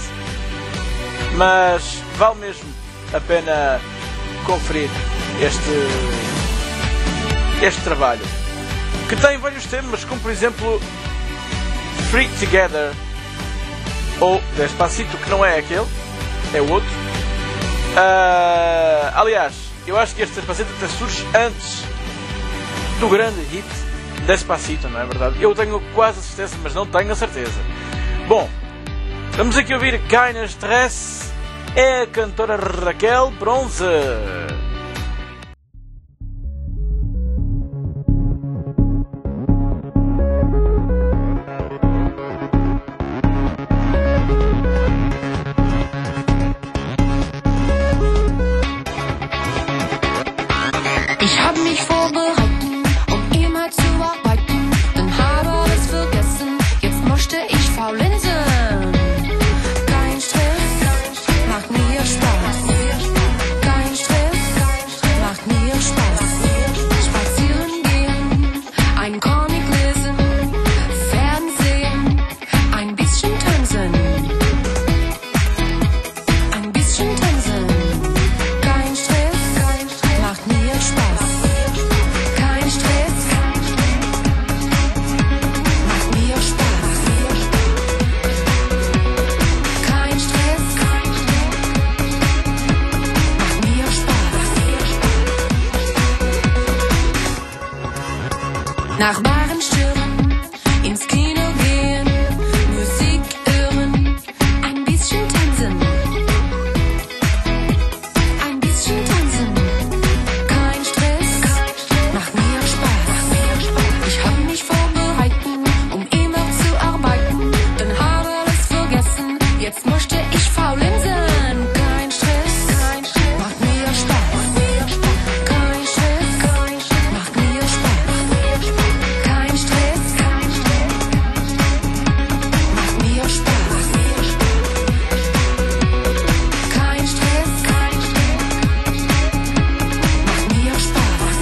mas vale mesmo a pena conferir este, este trabalho, que tem vários temas, como por exemplo Free Together, ou Despacito, que não é aquele, é o outro. Uh, aliás, eu acho que este Despacito até surge antes do grande hit Despacito, não é verdade? Eu tenho quase a certeza, mas não tenho a certeza. Bom, vamos aqui ouvir Kein Stress, é a cantora Raquel Bronze. Nachbarn stören, ins Kino gehen, Musik hören, ein bisschen tanzen, ein bisschen tanzen, kein Stress, macht mir Spaß. Ich hab mich vorbereiten, um immer zu arbeiten, dann habe alles vergessen, jetzt möchte ich faulenzen, kein Stress, macht mir Spaß, kein Stress, macht mir Spaß. Kein Stress, macht mir Spaß. Kein Stress, macht mir Spaß.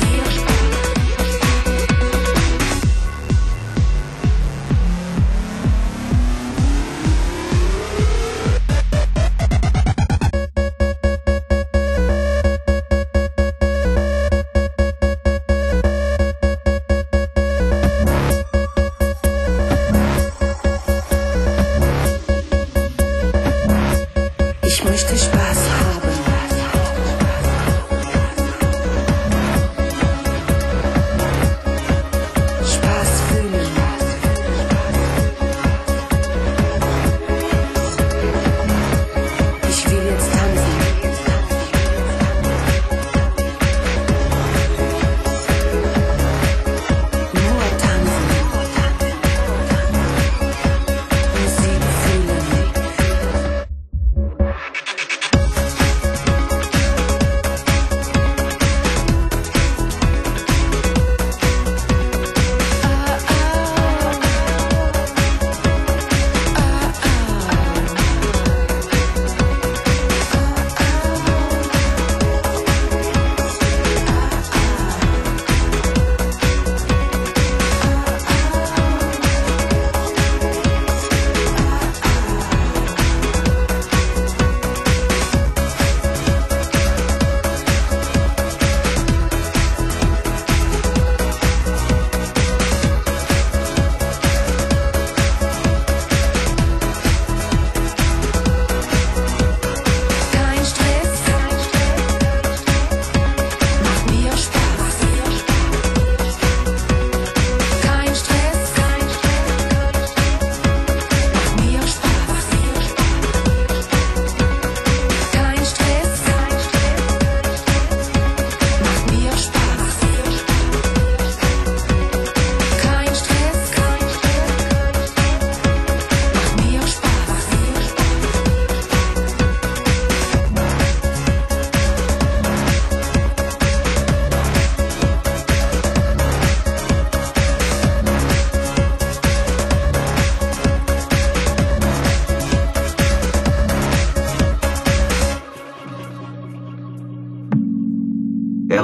Ich möchte Spaß haben.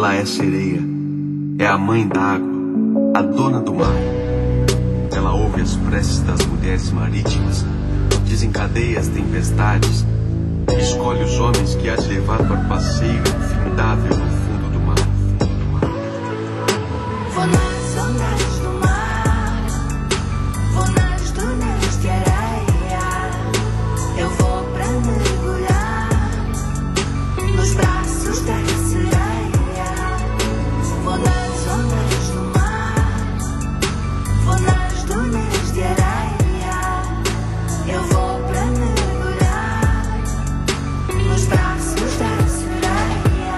Ela é sereia, é a mãe da água, a dona do mar. Ela ouve as preces das mulheres marítimas, desencadeia as tempestades, escolhe os homens que há de levar para o passeio infindável no fundo do mar. Vou nas ondas do mar, vou nas dunas de areia. Eu vou para mergulhar nos braços da sereia. Vou nas ondas do mar, vou nas dunas de areia. Eu vou para mergulhar nos braços da sereia.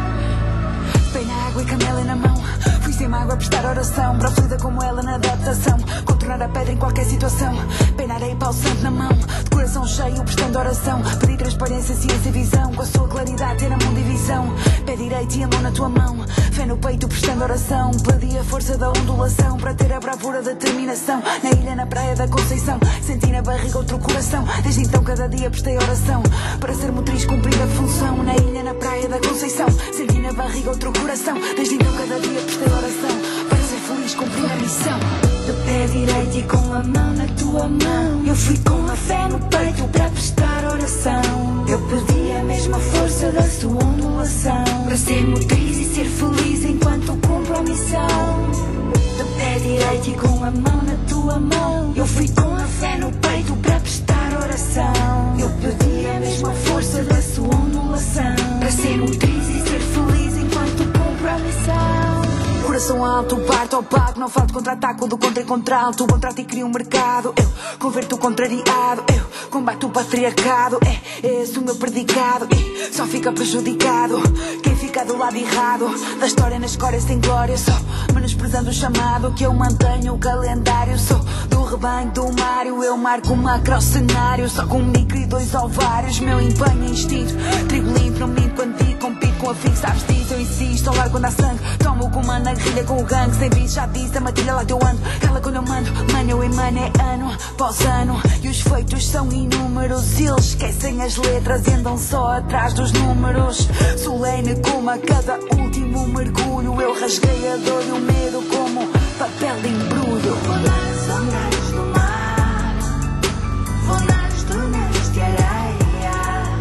Bem na água e canela na mão, fui sem mágoa prestar oração para a fluida como ela na adaptação, contornar a pedra em qualquer situação. Bem na areia e pau santo na mão, de coração cheio prestando oração. Pedir transparência, ciência e visão, com a sua claridade ter a mão divisão. Pé direito e a mão na tua mão, fé no peito prestando oração. Pedi a força da ondulação para ter a bravura da determinação. Na ilha, na praia da Conceição, senti na barriga outro coração. Desde então cada dia prestei oração para ser motriz, cumprir a função. Na ilha, na praia da Conceição, senti na barriga outro coração. Desde então cada dia prestei oração para ser feliz, cumprir a missão. Do pé direito e com a mão na tua mão, eu fui com a fé no peito para prestar oração. Eu pedi a mesma força da sua ondulação para ser motriz e ser feliz enquanto cumpro a missão. Do pé direito e com a mão na tua mão, eu fui com a fé no peito para prestar oração. Eu pedi a mesma força da sua ondulação para ser motriz e ser feliz enquanto cumpro a missão. Coração alto, parto ao pago, não falto contra-ataque do contra e contralto. Contrato e crio um mercado, eu converto o contrariado, eu combato o patriarcado. É esse o meu predicado e só fica prejudicado quem fica do lado errado da história na escória sem glória. Só menosprezando o chamado que eu mantenho o calendário. Sou do rebanho do Mário, eu marco um macro-cenário. Só com um micro e dois ovários, meu empenho é instinto. Trigo limpo, não minto quando digo, compito com a fixe, sabes disso, eu insisto. Ao largo quando há sangue, tomo o comando na guerrilha com o gangue. Sem bicho, já disse, a matilha lá eu ando. Ela quando eu mando, mano, eu emano é ano após ano. E os feitos são inúmeros, eles esquecem as letras e andam só atrás dos números. Solene como a cada último mergulho, eu rasguei a dor e o medo como papel de embrulho. Vou nas ondas do mar, vou nas dunas de areia.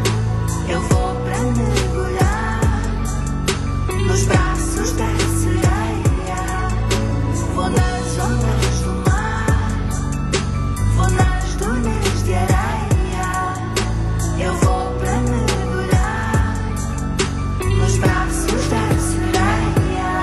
Eu vou para mergulhar nos braços da sereia. Vou nas ondas do mar, vou nas dunas de areia. Eu vou para mergulhar nos braços da sereia.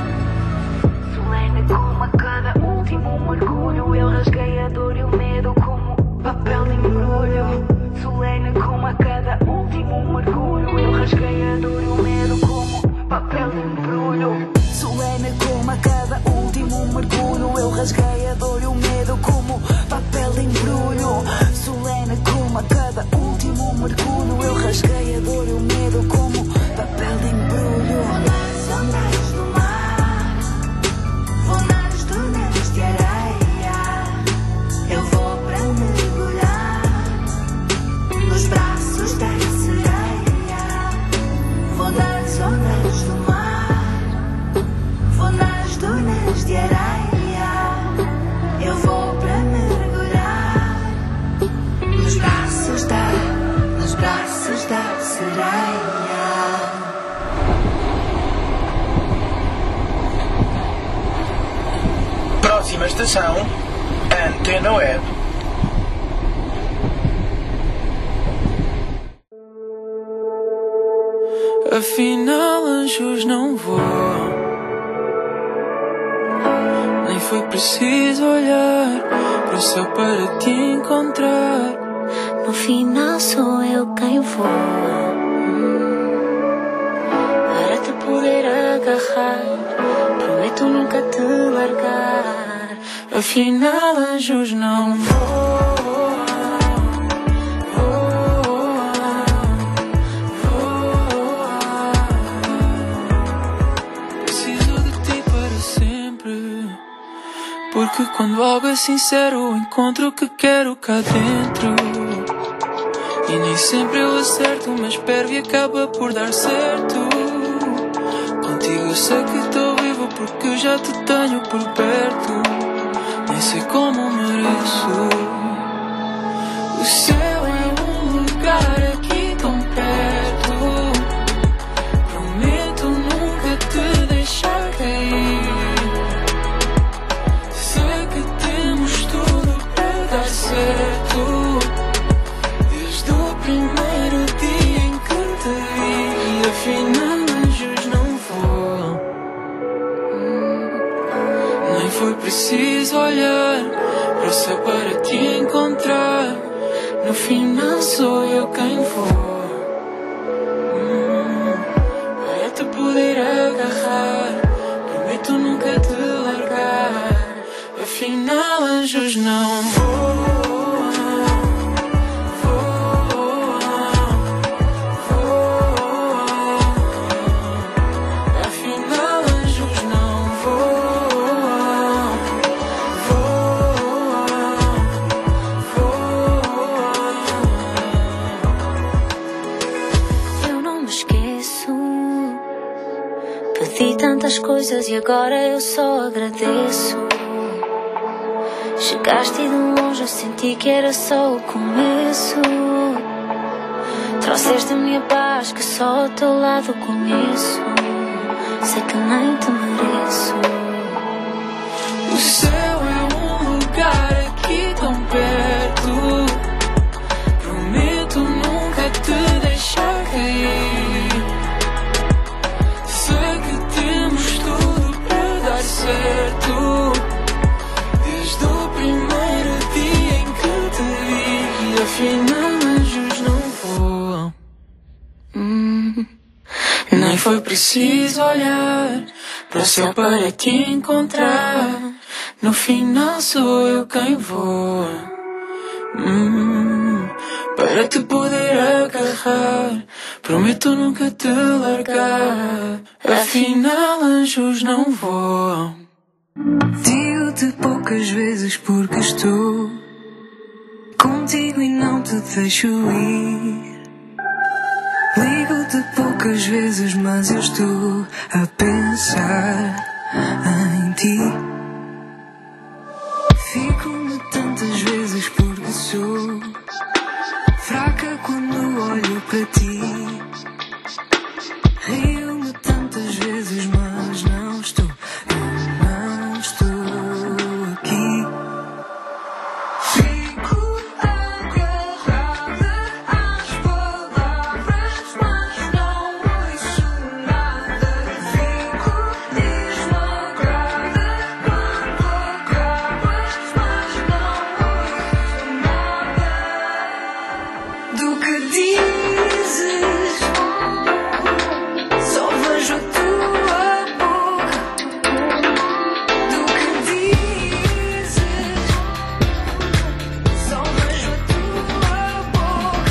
Solene como a cada último mergulho, eu rasguei a dor e o medo como papel de embrulho. Solene como a cada último mergulho, eu rasguei a dor e o medo como papel de embrulho. Solene como a cada último mergulho, eu rasguei a dor e o medo como papel de embrulho. Solene como a cada último mergulho, eu rasguei a dor e o medo como papel de embrulho. Vou nas ondas do mar, vou nas dunas de areia. Eu vou para mergulhar nos braços da sereia. Vou nas ondas do mar, vou nas dunas de areia. Eu vou para mergulhar nos braços da, nos braços da sereia. Próxima estação, Antena Web. Afinal, anjos não voam, nem foi preciso olhar para o céu para te encontrar. No final sou eu quem voa, para te poder agarrar. Prometo nunca te largar. Afinal, anjos não voam. Porque quando algo é sincero, encontro o que quero cá dentro. E nem sempre eu acerto, mas espero e acaba por dar certo. Contigo eu sei que estou vivo porque já te tenho por perto. Nem sei como mereço. O céu é um lugar aqui tão perto. Prometo nunca te deixar cair. Sei que temos tudo para dar certo. Desde o primeiro dia em que te vi, afinal anjos não voam. Nem foi preciso olhar para o céu para te encontrar. No final sou eu quem vou, hum, para te poder agarrar. Prometo nunca te largar. Afinal anjos não voam. Tantas coisas e agora eu só agradeço. Chegaste e de longe eu senti que era só o começo. Trouxeste-me a paz que só ao teu lado conheço. Sei que nem te mereço. O céu é um lugar aqui tão perto. Prometo nunca te deixar cair. Certo, desde o primeiro dia em que te vi, afinal anjos não voam. Hum, nem foi preciso olhar para o céu para te encontrar. No final sou eu quem voa, hum, para te poder agarrar. Prometo nunca te largar. Afinal anjos não voam. Digo-te poucas vezes porque estou contigo e não te deixo ir. Ligo-te poucas vezes, mas eu estou a pensar em ti. Fico-me tantas vezes porque sou fraca quando olho para ti. Rio-me tantas vezes, mas não estou, eu não estou aqui. Fico agarrada às palavras, mas não ouço nada. Fico esmagada quando acabas, mas não ouço nada do que dizes. Só vejo a tua boca. Do que dizes. Só vejo a tua boca.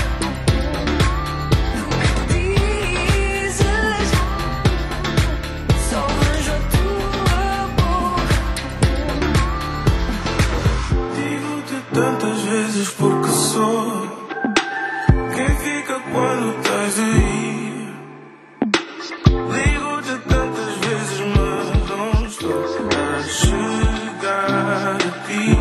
Do que dizes. Só vejo a tua boca. Digo-te tantas vezes porque sou quem fica quando tens de ir. Ligo-te tantas vezes, mas não estou a chegar a ti.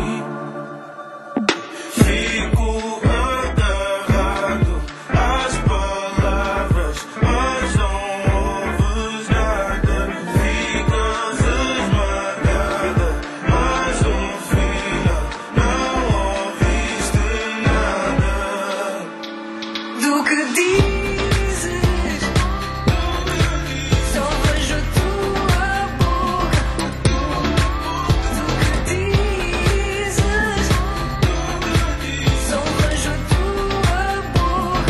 Fico agarrado às palavras, mas não ouves nada. Ficas esmagada, mas no final não ouviste nada Do que dizes. Só vejo a tua boca. Do que dizes. Só vejo a tua boca.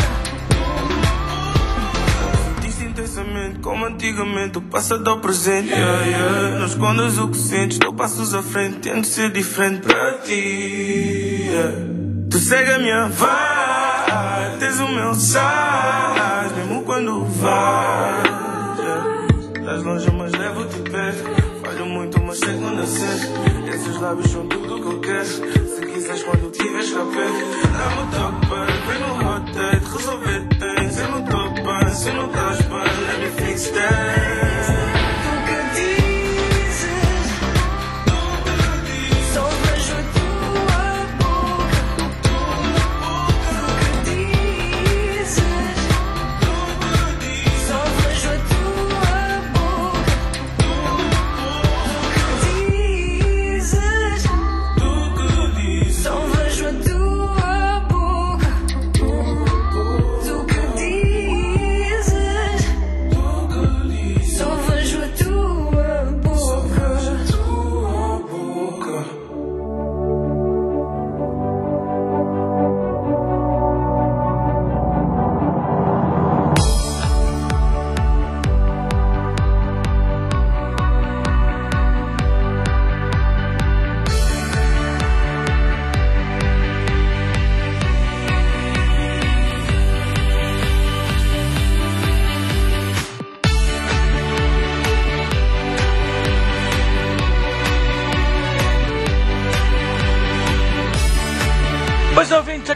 Sentiste intensamente como antigamente, do passado ao presente. Yeah, yeah. Não escondas o que sentes, dou passos à frente, tento ser diferente para ti. Yeah. Tu segue a minha vibe, tens o meu size, mesmo quando vais. Yeah. Estás longe, mas levo-te perto. Falho muito, mas sei que não dá certo. Esses lábios são tudo o que eu quero. Se quiseres, quando tiveres cá perto, dá-me o toque, baby. Vem no hot date, resolver tens. Eu não tô bem, se não estás bem, let me fix that.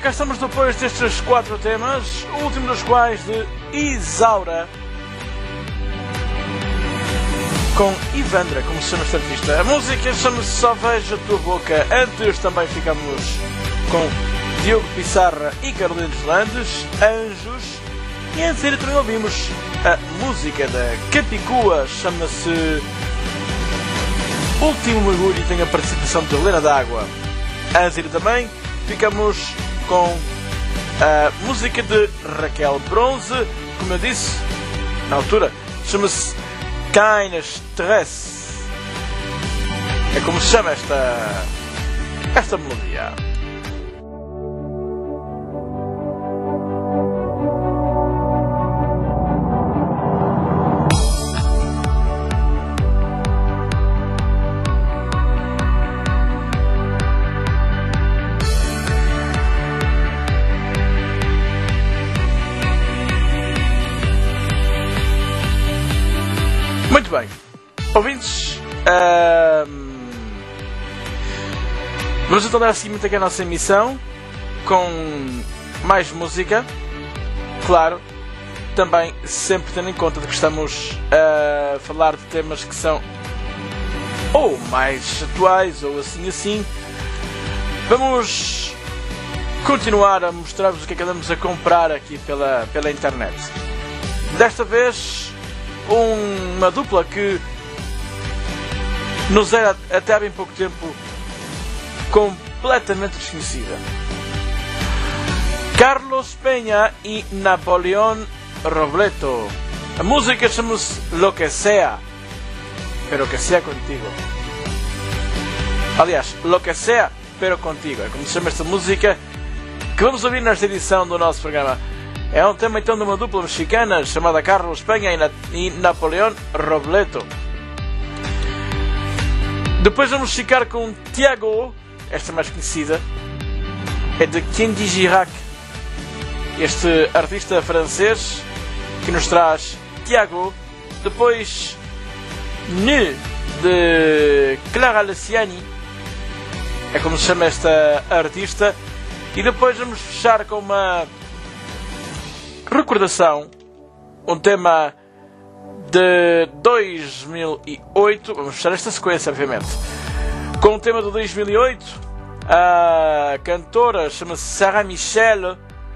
cá estamos depois destes quatro temas, o último dos quais de Isaura, com Ivandra, como se chama este artista. A música chama-se Só Vejo a Tua Boca. Antes também ficamos com Diogo Pissarra e Carolina Landes, Anjos. E antes dele também ouvimos a música da Capicua, chama-se Último Mergulho e tem a participação de Helena D'Água. Antes dele também ficamos com a música de Raquel Bronze, como eu disse na altura, chama-se Kein Stress. É como se chama esta, esta melodia. Muito bem, ouvintes, uh, vamos então dar seguimento aqui à nossa emissão com mais música, claro, também sempre tendo em conta de que estamos a falar de temas que são ou mais atuais ou assim assim. Vamos continuar a mostrar-vos o que é que andamos a comprar aqui pela, pela internet. Desta vez uma dupla que nos era até há bem pouco tempo completamente desconhecida. Carlos Peña e Napoleón Robleto. A música chama-se Lo que sea, pero que sea contigo. Aliás, Lo que sea, pero contigo. É como se chama esta música que vamos ouvir nesta edição do nosso programa. É um tema então de uma dupla mexicana chamada Carlos Peña e, Na- e Napoleón Robleto. Depois vamos ficar com Tiago, esta mais conhecida, é de Kenji Girac, este artista francês que nos traz Tiago. Depois Ne, de Clara Luciani, é como se chama esta artista. E depois vamos fechar com uma recordação, um tema de dois mil e oito. Vamos fechar esta sequência, obviamente, com um tema de dois mil e oito. A cantora chama-se Sarah Michelle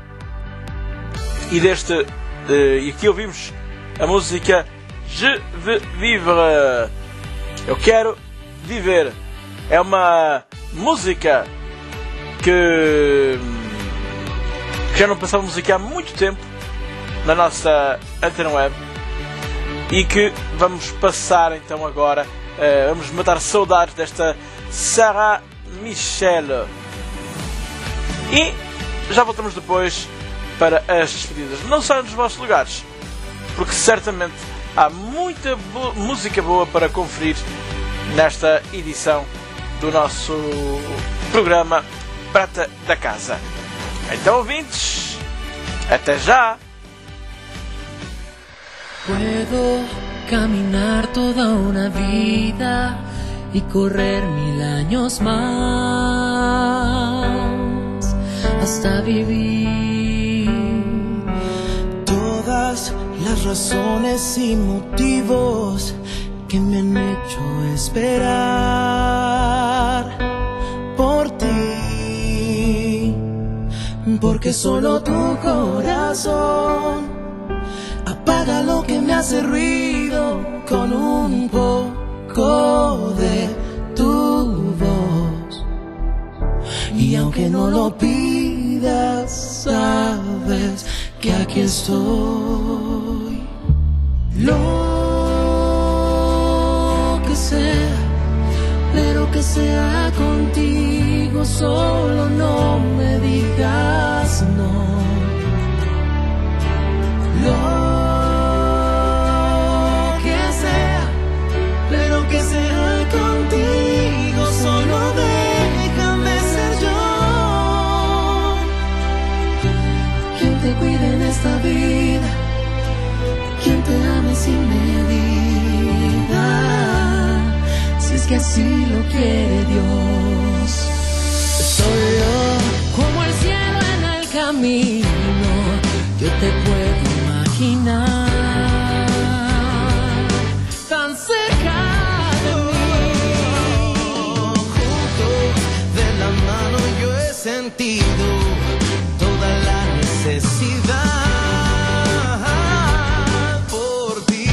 e deste uh, e aqui ouvimos a música Je veux vivre. Eu quero viver. É uma música que já não passava música há muito tempo na nossa Antena Web e que vamos passar então agora. Uh, vamos matar saudades desta Sarah Michelle e já voltamos depois para as despedidas. Não saiam dos vossos lugares, porque certamente há muita bo- música boa para conferir nesta edição do nosso programa Prata da Casa. Então, ouvintes, até já! Puedo caminar toda una vida y correr mil años más hasta vivir. Todas las razones y motivos que me han hecho esperar por ti, porque solo tu corazón apaga lo que me hace ruido con un poco de tu voz. Y aunque no lo pidas, sabes que aquí estoy. Lo que sea, pero que sea contigo. Solo no me digas no. Lo que sea, pero que sea contigo. Solo déjame ser yo quien te cuide en esta vida, quien te ame sin medida, si es que así lo quiere Dios. Solo como el cielo en camino, yo te puedo imaginar tan cerca de mí. Juntos de la mano yo he sentido toda la necesidad por ti,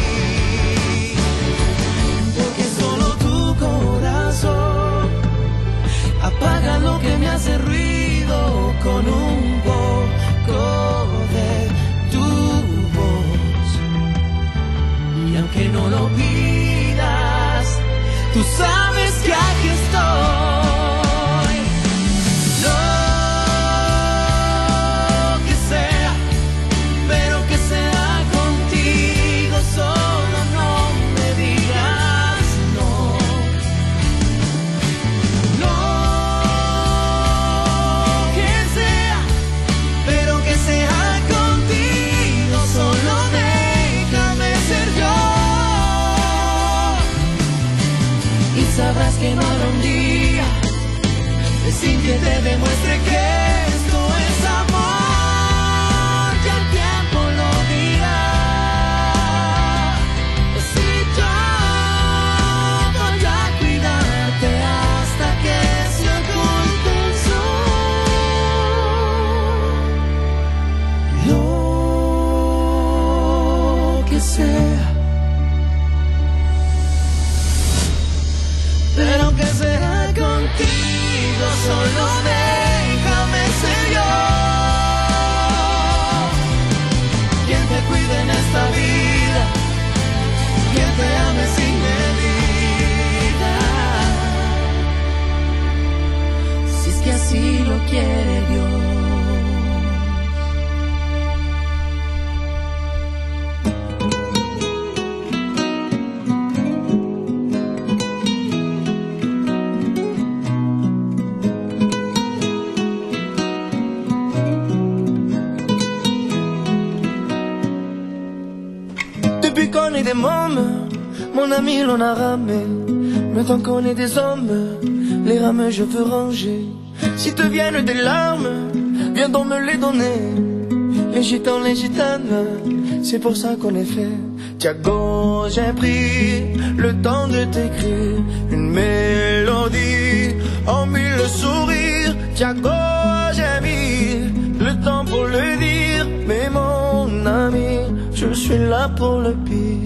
porque solo tu corazón apaga lo que me hace ruido con un poco de tu voz. Y aunque no lo pidas, tú sabes que aquí estoy. Lo que sea, pero que sea contigo, solo no me digas no. Lo que sea, pero que sea contigo, solo déjame ser yo. Y sabrás que no habrá un día sin que te demuestre que esto es amor. Ya el tiempo lo dirá. Si yo voy a cuidarte hasta que se oculte el sol. Lo que sea, pero que sea contigo, solo déjame ser yo quien te cuide en esta vida, quien te ame sin medida, si es que así lo quiere Dios. Depuis qu'on est des mômes, mon ami l'on a ramé. Maintenant qu'on est des hommes, les rames je veux ranger. Si te viennent des larmes, viens donc me les donner. Les gitans, les gitanes, c'est pour ça qu'on est fait. Tiago, j'ai pris le temps de t'écrire une mélodie en mille sourires. Tiago, j'ai mis le temps pour le dire, mais mon ami, je suis là pour le pire.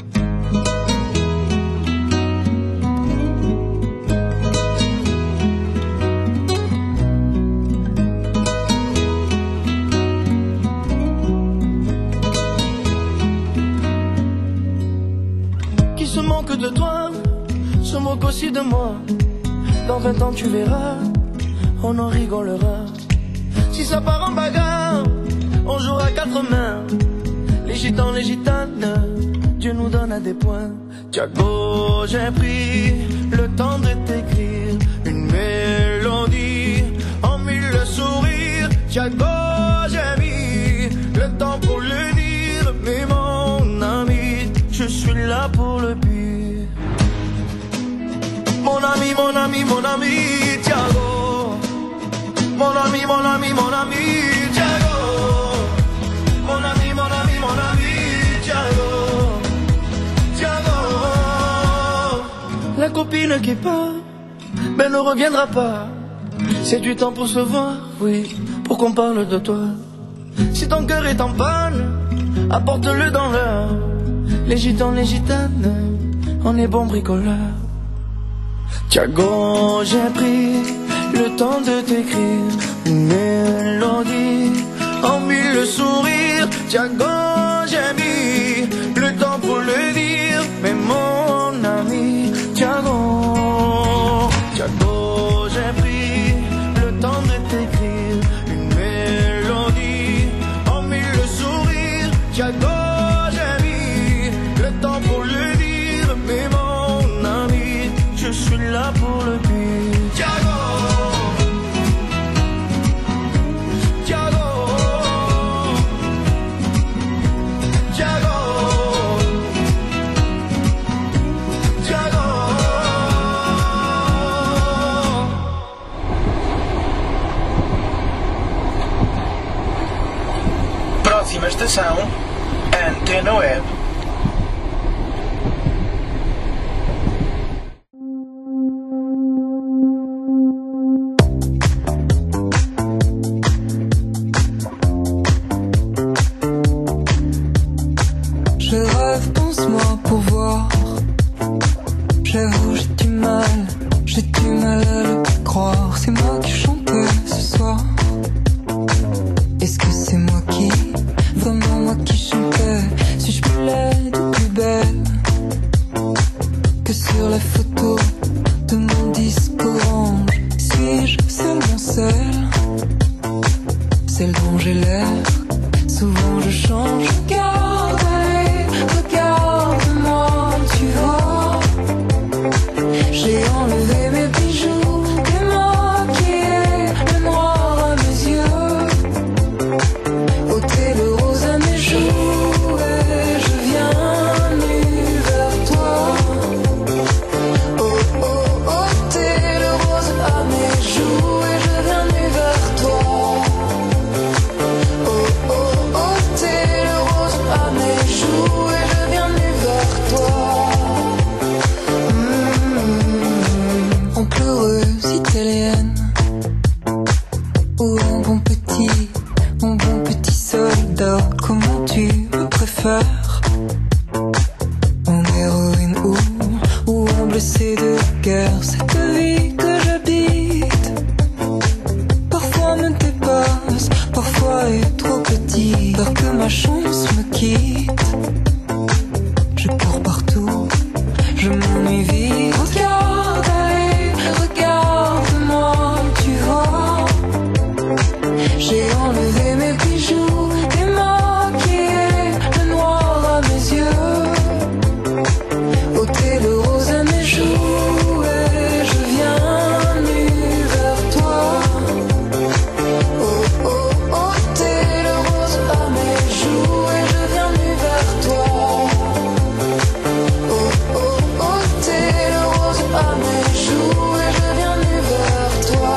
Qui se moque de toi, se moque aussi de moi. Dans vingt ans tu verras, on en rigolera. Si ça part en bagarre, on jouera quatre mains. Les gitans, les gitanes, Dieu nous donne à des points. Tiago, j'ai pris le temps de t'écrire une mélodie en mille sourires. Tiago, j'ai mis le temps pour le dire, mais mon ami, je suis là pour le pire. Mon ami, mon ami, mon ami, Tiago. Mon ami, mon ami, mon ami, Tiago. Mon ami, mon ami, mon ami, Tiago. Tiago. La copine qui part, ben ne reviendra pas. C'est du temps pour se voir, oui, pour qu'on parle de toi. Si ton cœur est en panne, apporte-le dans l'heure. Les gitans, les gitanes, on est bons bricoleurs. Tiago, j'ai pris le temps de t'écrire une mélodie en mille sourires. Tiago, j'ai mis le temps pour le dire, mais mon ami, Tiago, Tiago, j'ai pris le temps de t'écrire une mélodie en mille sourires. Tiago, j'ai mis le temps pour le dire, mais mon ami, je suis là pour le dire. Tiago, Tiago, Tiago, Tiago. Próxima estação, Antena Web. Je rêve, pense-moi pour voir. J'avoue, j'ai du mal, j'ai du mal à le croire. C'est moi qui chantais ce soir. Est-ce que c'est moi qui, vraiment moi qui chantais? Suis-je plus laide ou plus belle que sur la photo de mon disque orange? Suis-je seulement celle, celle dont j'ai l'air? Souvent je change, regarde, allez, regarde-moi, tu vois. J'ai enlevé mes bijoux, démaquillé le noir à mes yeux, ôté le rose à mes joues, et je viens nu vers toi. Oh oh, ôté le rose à mes joues, et je viens nu vers toi. Oh oh, ôté le rose à mes joues, et je viens nu vers toi. En pleureuse italienne, ou en bon petit, en bon petit soldat, comment tu me préfères? En héroïne ou, ou en blessé de guerre? Cette vie que j'habite parfois me dépasse, parfois est trop petit. Peur que ma chance me quitte, je cours partout, je m'ennuie vite. Regarde, allez, regarde-moi, tu vois. J'ai enlevé mes bijoux, démaquillé le noir à mes yeux, ôté le rose à mes joues, et je viens nu vers toi. Oh oh, ôté le rose à mes joues, et je viens nu vers toi. Oh oh, ôté le rose à mes joues, et je viens nu vers toi.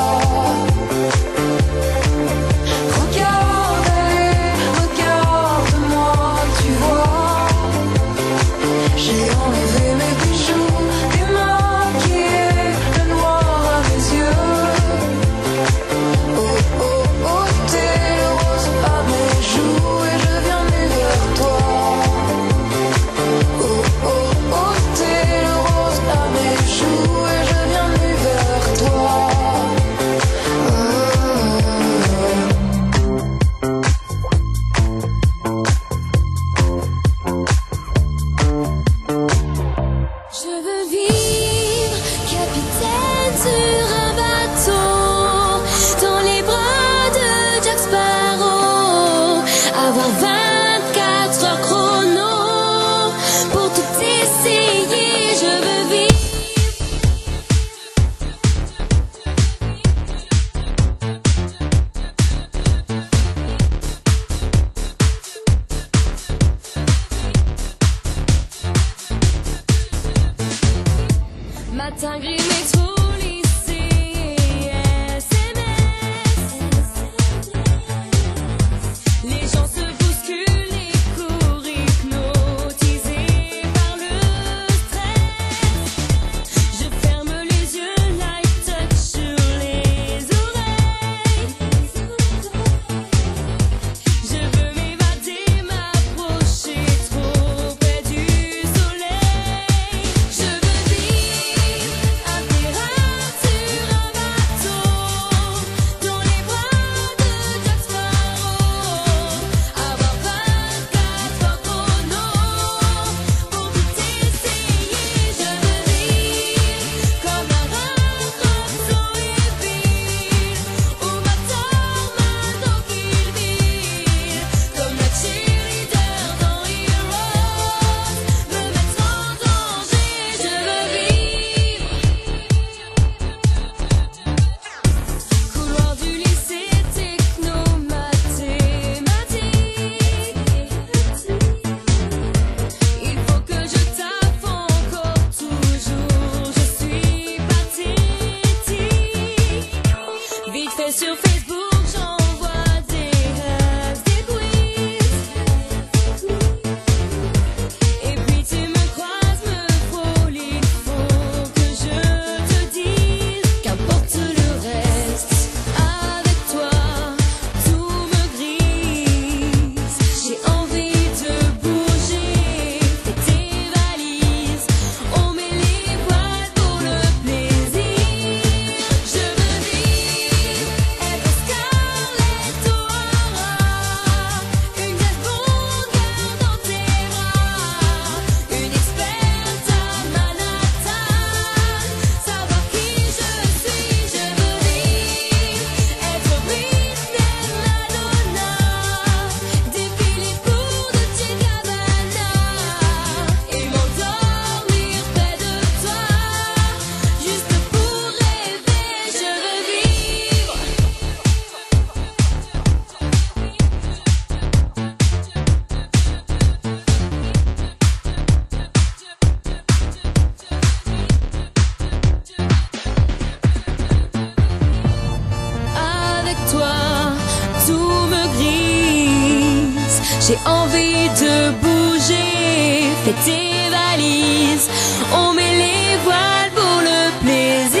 Regarde, allez, regarde-moi, tu vois. J'ai enlevé mes bijoux, démaquillé le noir à mes yeux. Oh oh, ôté le rose à mes joues, et je viens nu vers toi. Oh oh, ôté le rose à mes joues, et je viens nu vers toi. Je veux vivre capitaine sur un bateau, dans les bras de Jack Sparrow, avoir vingt-quatre heures chrono pour tout essayer. Je veux vivre. Matin gris, métro, lycée, S M S. Les gens se bousculent, les cours hypnotisés par le stress. Je ferme les yeux, light touch sur les oreilles. Je veux m'évader, m'approcher trop près du soleil. Je veux vivre un J'ai envie de bouger, fais tes valises, on met les voiles pour le plaisir.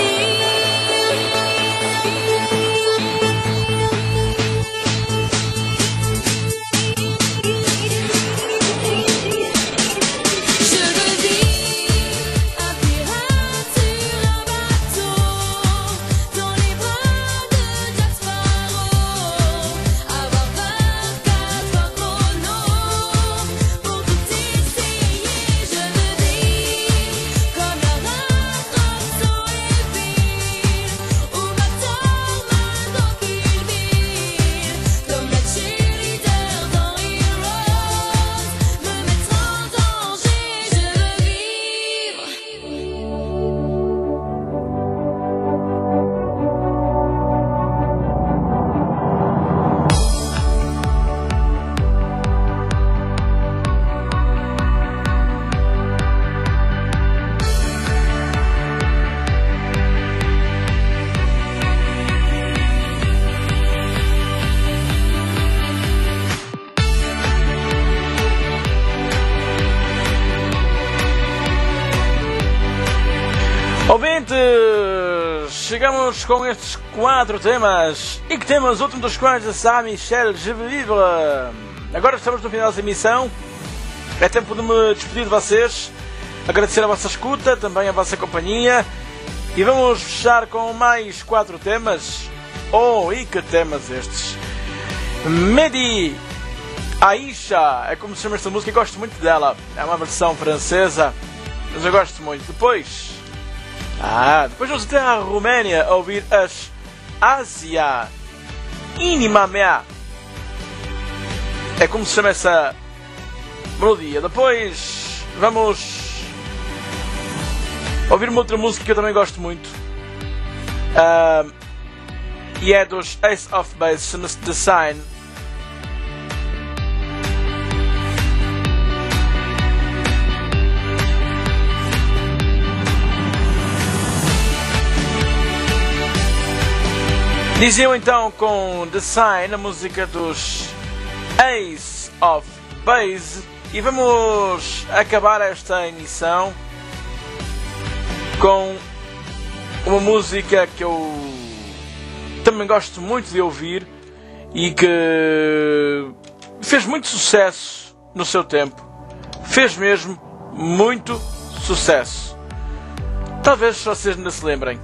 Chegamos com estes quatro temas e que temas, último dos quais de Saint-Michel, Je veux vivre. Agora estamos no final da emissão, é tempo de me despedir de vocês, agradecer a vossa escuta, também a vossa companhia, e vamos fechar com mais quatro temas. Oh, e que temas estes! Mehdi, Aisha, é como se chama esta música, eu gosto muito dela, é uma versão francesa, mas eu gosto muito. Depois Ah, depois vamos até à Roménia a ouvir as Asia Inima Mea. É como se chama essa melodia. Depois vamos ouvir uma outra música que eu também gosto muito. Uh, e é dos Ace of Base, chama-se The Sign. Diziam então com The Sign, a música dos Ace of Base, e vamos acabar esta emissão com uma música que eu também gosto muito de ouvir e que fez muito sucesso no seu tempo. Fez mesmo muito sucesso. Talvez vocês ainda se lembrem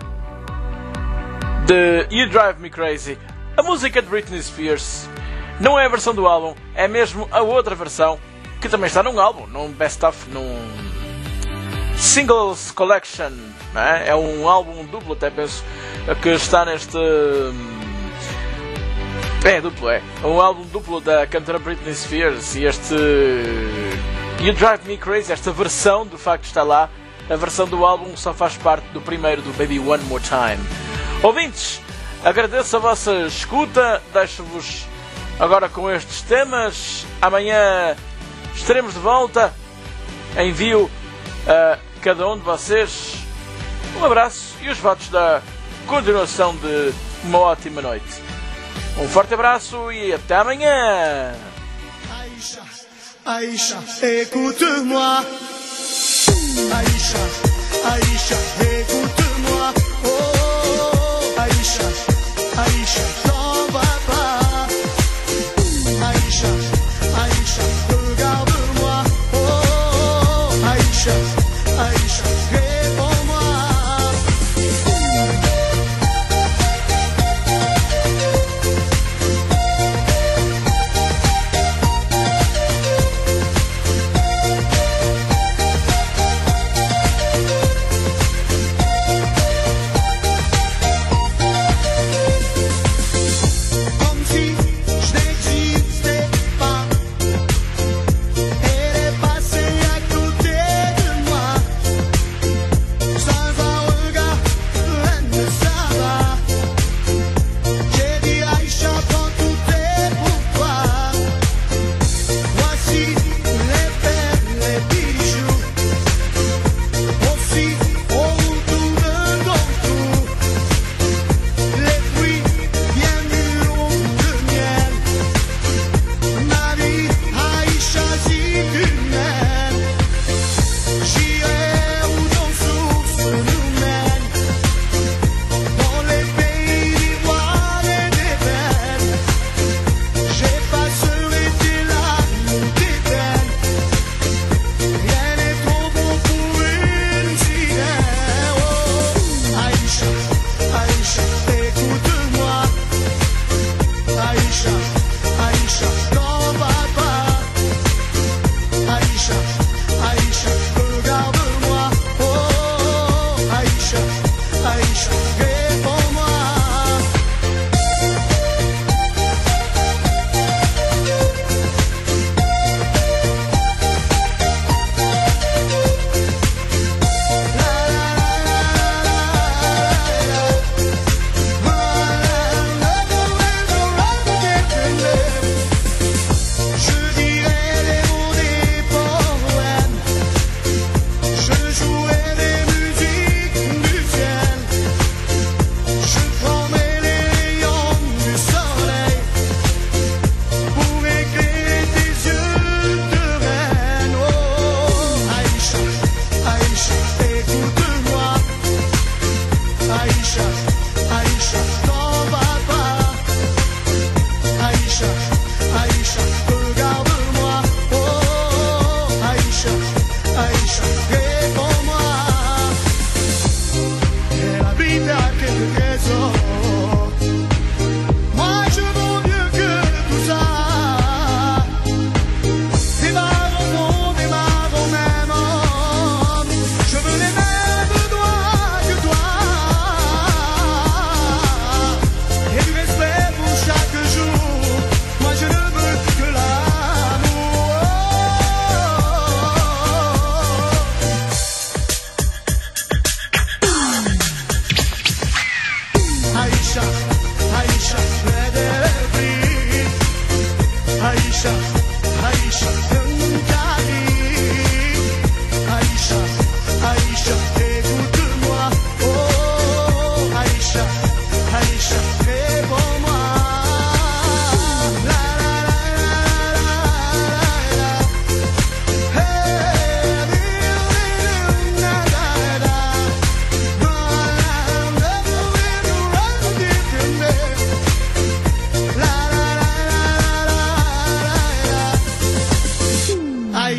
de You Drive Me Crazy, a música de Britney Spears. Não é a versão do álbum, é mesmo a outra versão, que também está num álbum, num Best Of, num Singles Collection, não é? É um álbum duplo, até penso, que está neste... É, duplo, é. É um álbum duplo da cantora Britney Spears, e este You Drive Me Crazy, esta versão, de facto está lá. A versão do álbum só faz parte do primeiro, do Baby One More Time. Ouvintes, agradeço a vossa escuta, deixo-vos agora com estes temas. Amanhã estaremos de volta. Envio a cada um de vocês um abraço e os votos da continuação de uma ótima noite. Um forte abraço e até amanhã. Aisha, Aisha, écoute-moi. Aisha, Aisha, écoute-moi. Oh, Aisha, Aisha, t'en vas pas. Aisha, Aisha, regarde-moi. Oh, Aisha, Aisha, réponds-moi.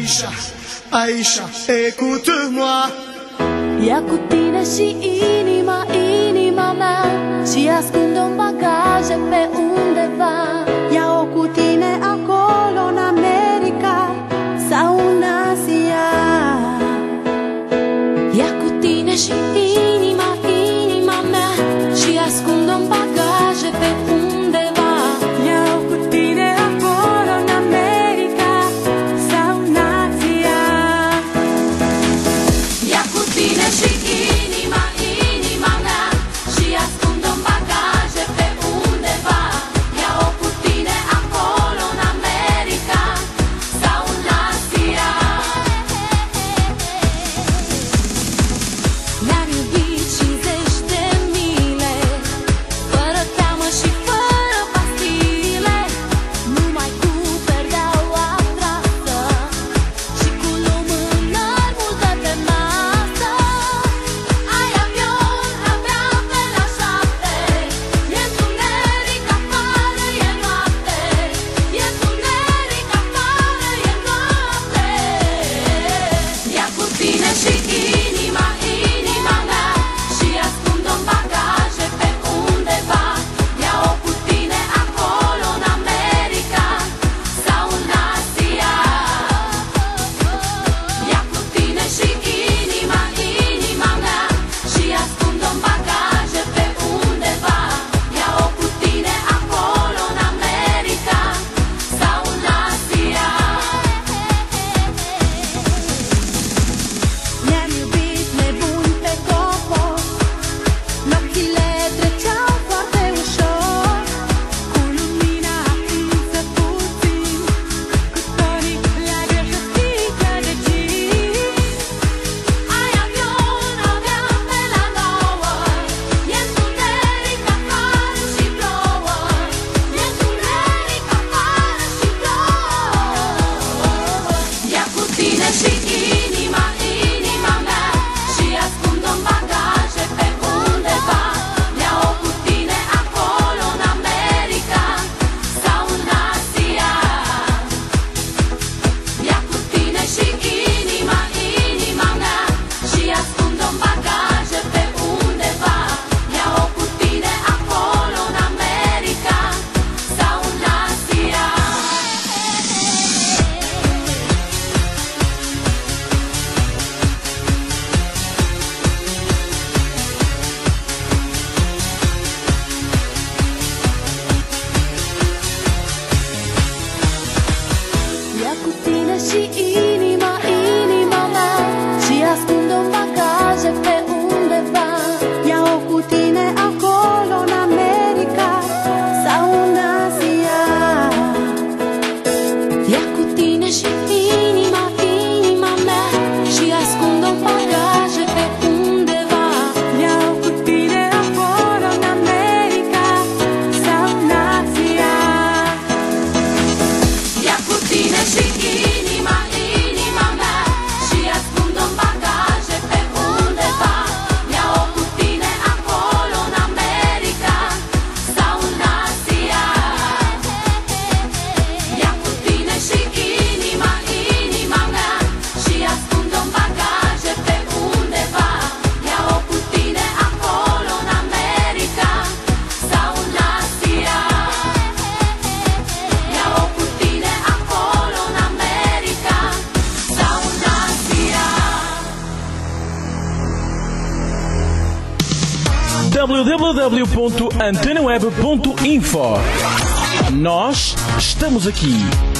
Aïcha, Aïcha, écoute-moi. Ja cu tine și inima, inima mea, și ascund un bagaj pe undeva. Ia-o cu tine acolo în America sau în Asia. Ja cu tine și inima, inima mea, și ascund un bagaj pe undeva. Ia-o cu tine acolo în America sau în Asia. Ja cu tine și inima, inima mea, și ascund un bagaj pe undeva. Ia-o cu tine acolo în America sau în Asia. Ne-am iubit cincizeci de mile, fără teamă și fără pastile, numai cu perdeaua trasă și cu lumânări multe pe masă. Ai avion abia pe la șapte, e întuneric afară, e noapte, e întuneric afară, e noapte. Ia cu tine și inima, inima mea, și ascund un bagaj pe undeva. Ia-o cu tine acolo în America sau în Asia. Ia cu tine și inima, inima mea, și ascund un bagaj pe undeva. Ia-o cu tine acolo în America sau în Asia. Ne-am iubit nebun pe copor, nopțile treceau foarte ușor, cu lumina aprinsă puțin, cu torii la greșățică de gin. Ai avion abia pe la nouă, e întuneric afară și plouă, e întuneric afară și plouă. Ia cu tine și inima, inima mea, și ascund un bagaj pe undeva. Ia-o cu tine acolo în America sau în Asia. Ia cu tine și inima, inima mea, și ascund un bagaj pe undeva. Ia-o cu tine acolo în America sau în Asia. Ia cu tine și inima, inima mea, și ascund un bagaj pe undeva. Ia-o cu tine acolo în America sau în Asia. Ia cu tine și inima, inima mea, și ascund un bagaj pe undeva. Ia-o cu tine acolo în America sau în Asia. Ia cu tine și inima, inima mea, și ascund un bagaj pe undeva. Ia-o cu tine acolo în America sau în Asia. Ia cu tine și inima, inima mea, și ascund un bagaj pe undeva. Ia-o cu tine acolo în America sau în Asia. Ia-o cu tine acolo în America sau în Asia. w w w ponto antena web ponto info. Nós estamos aqui.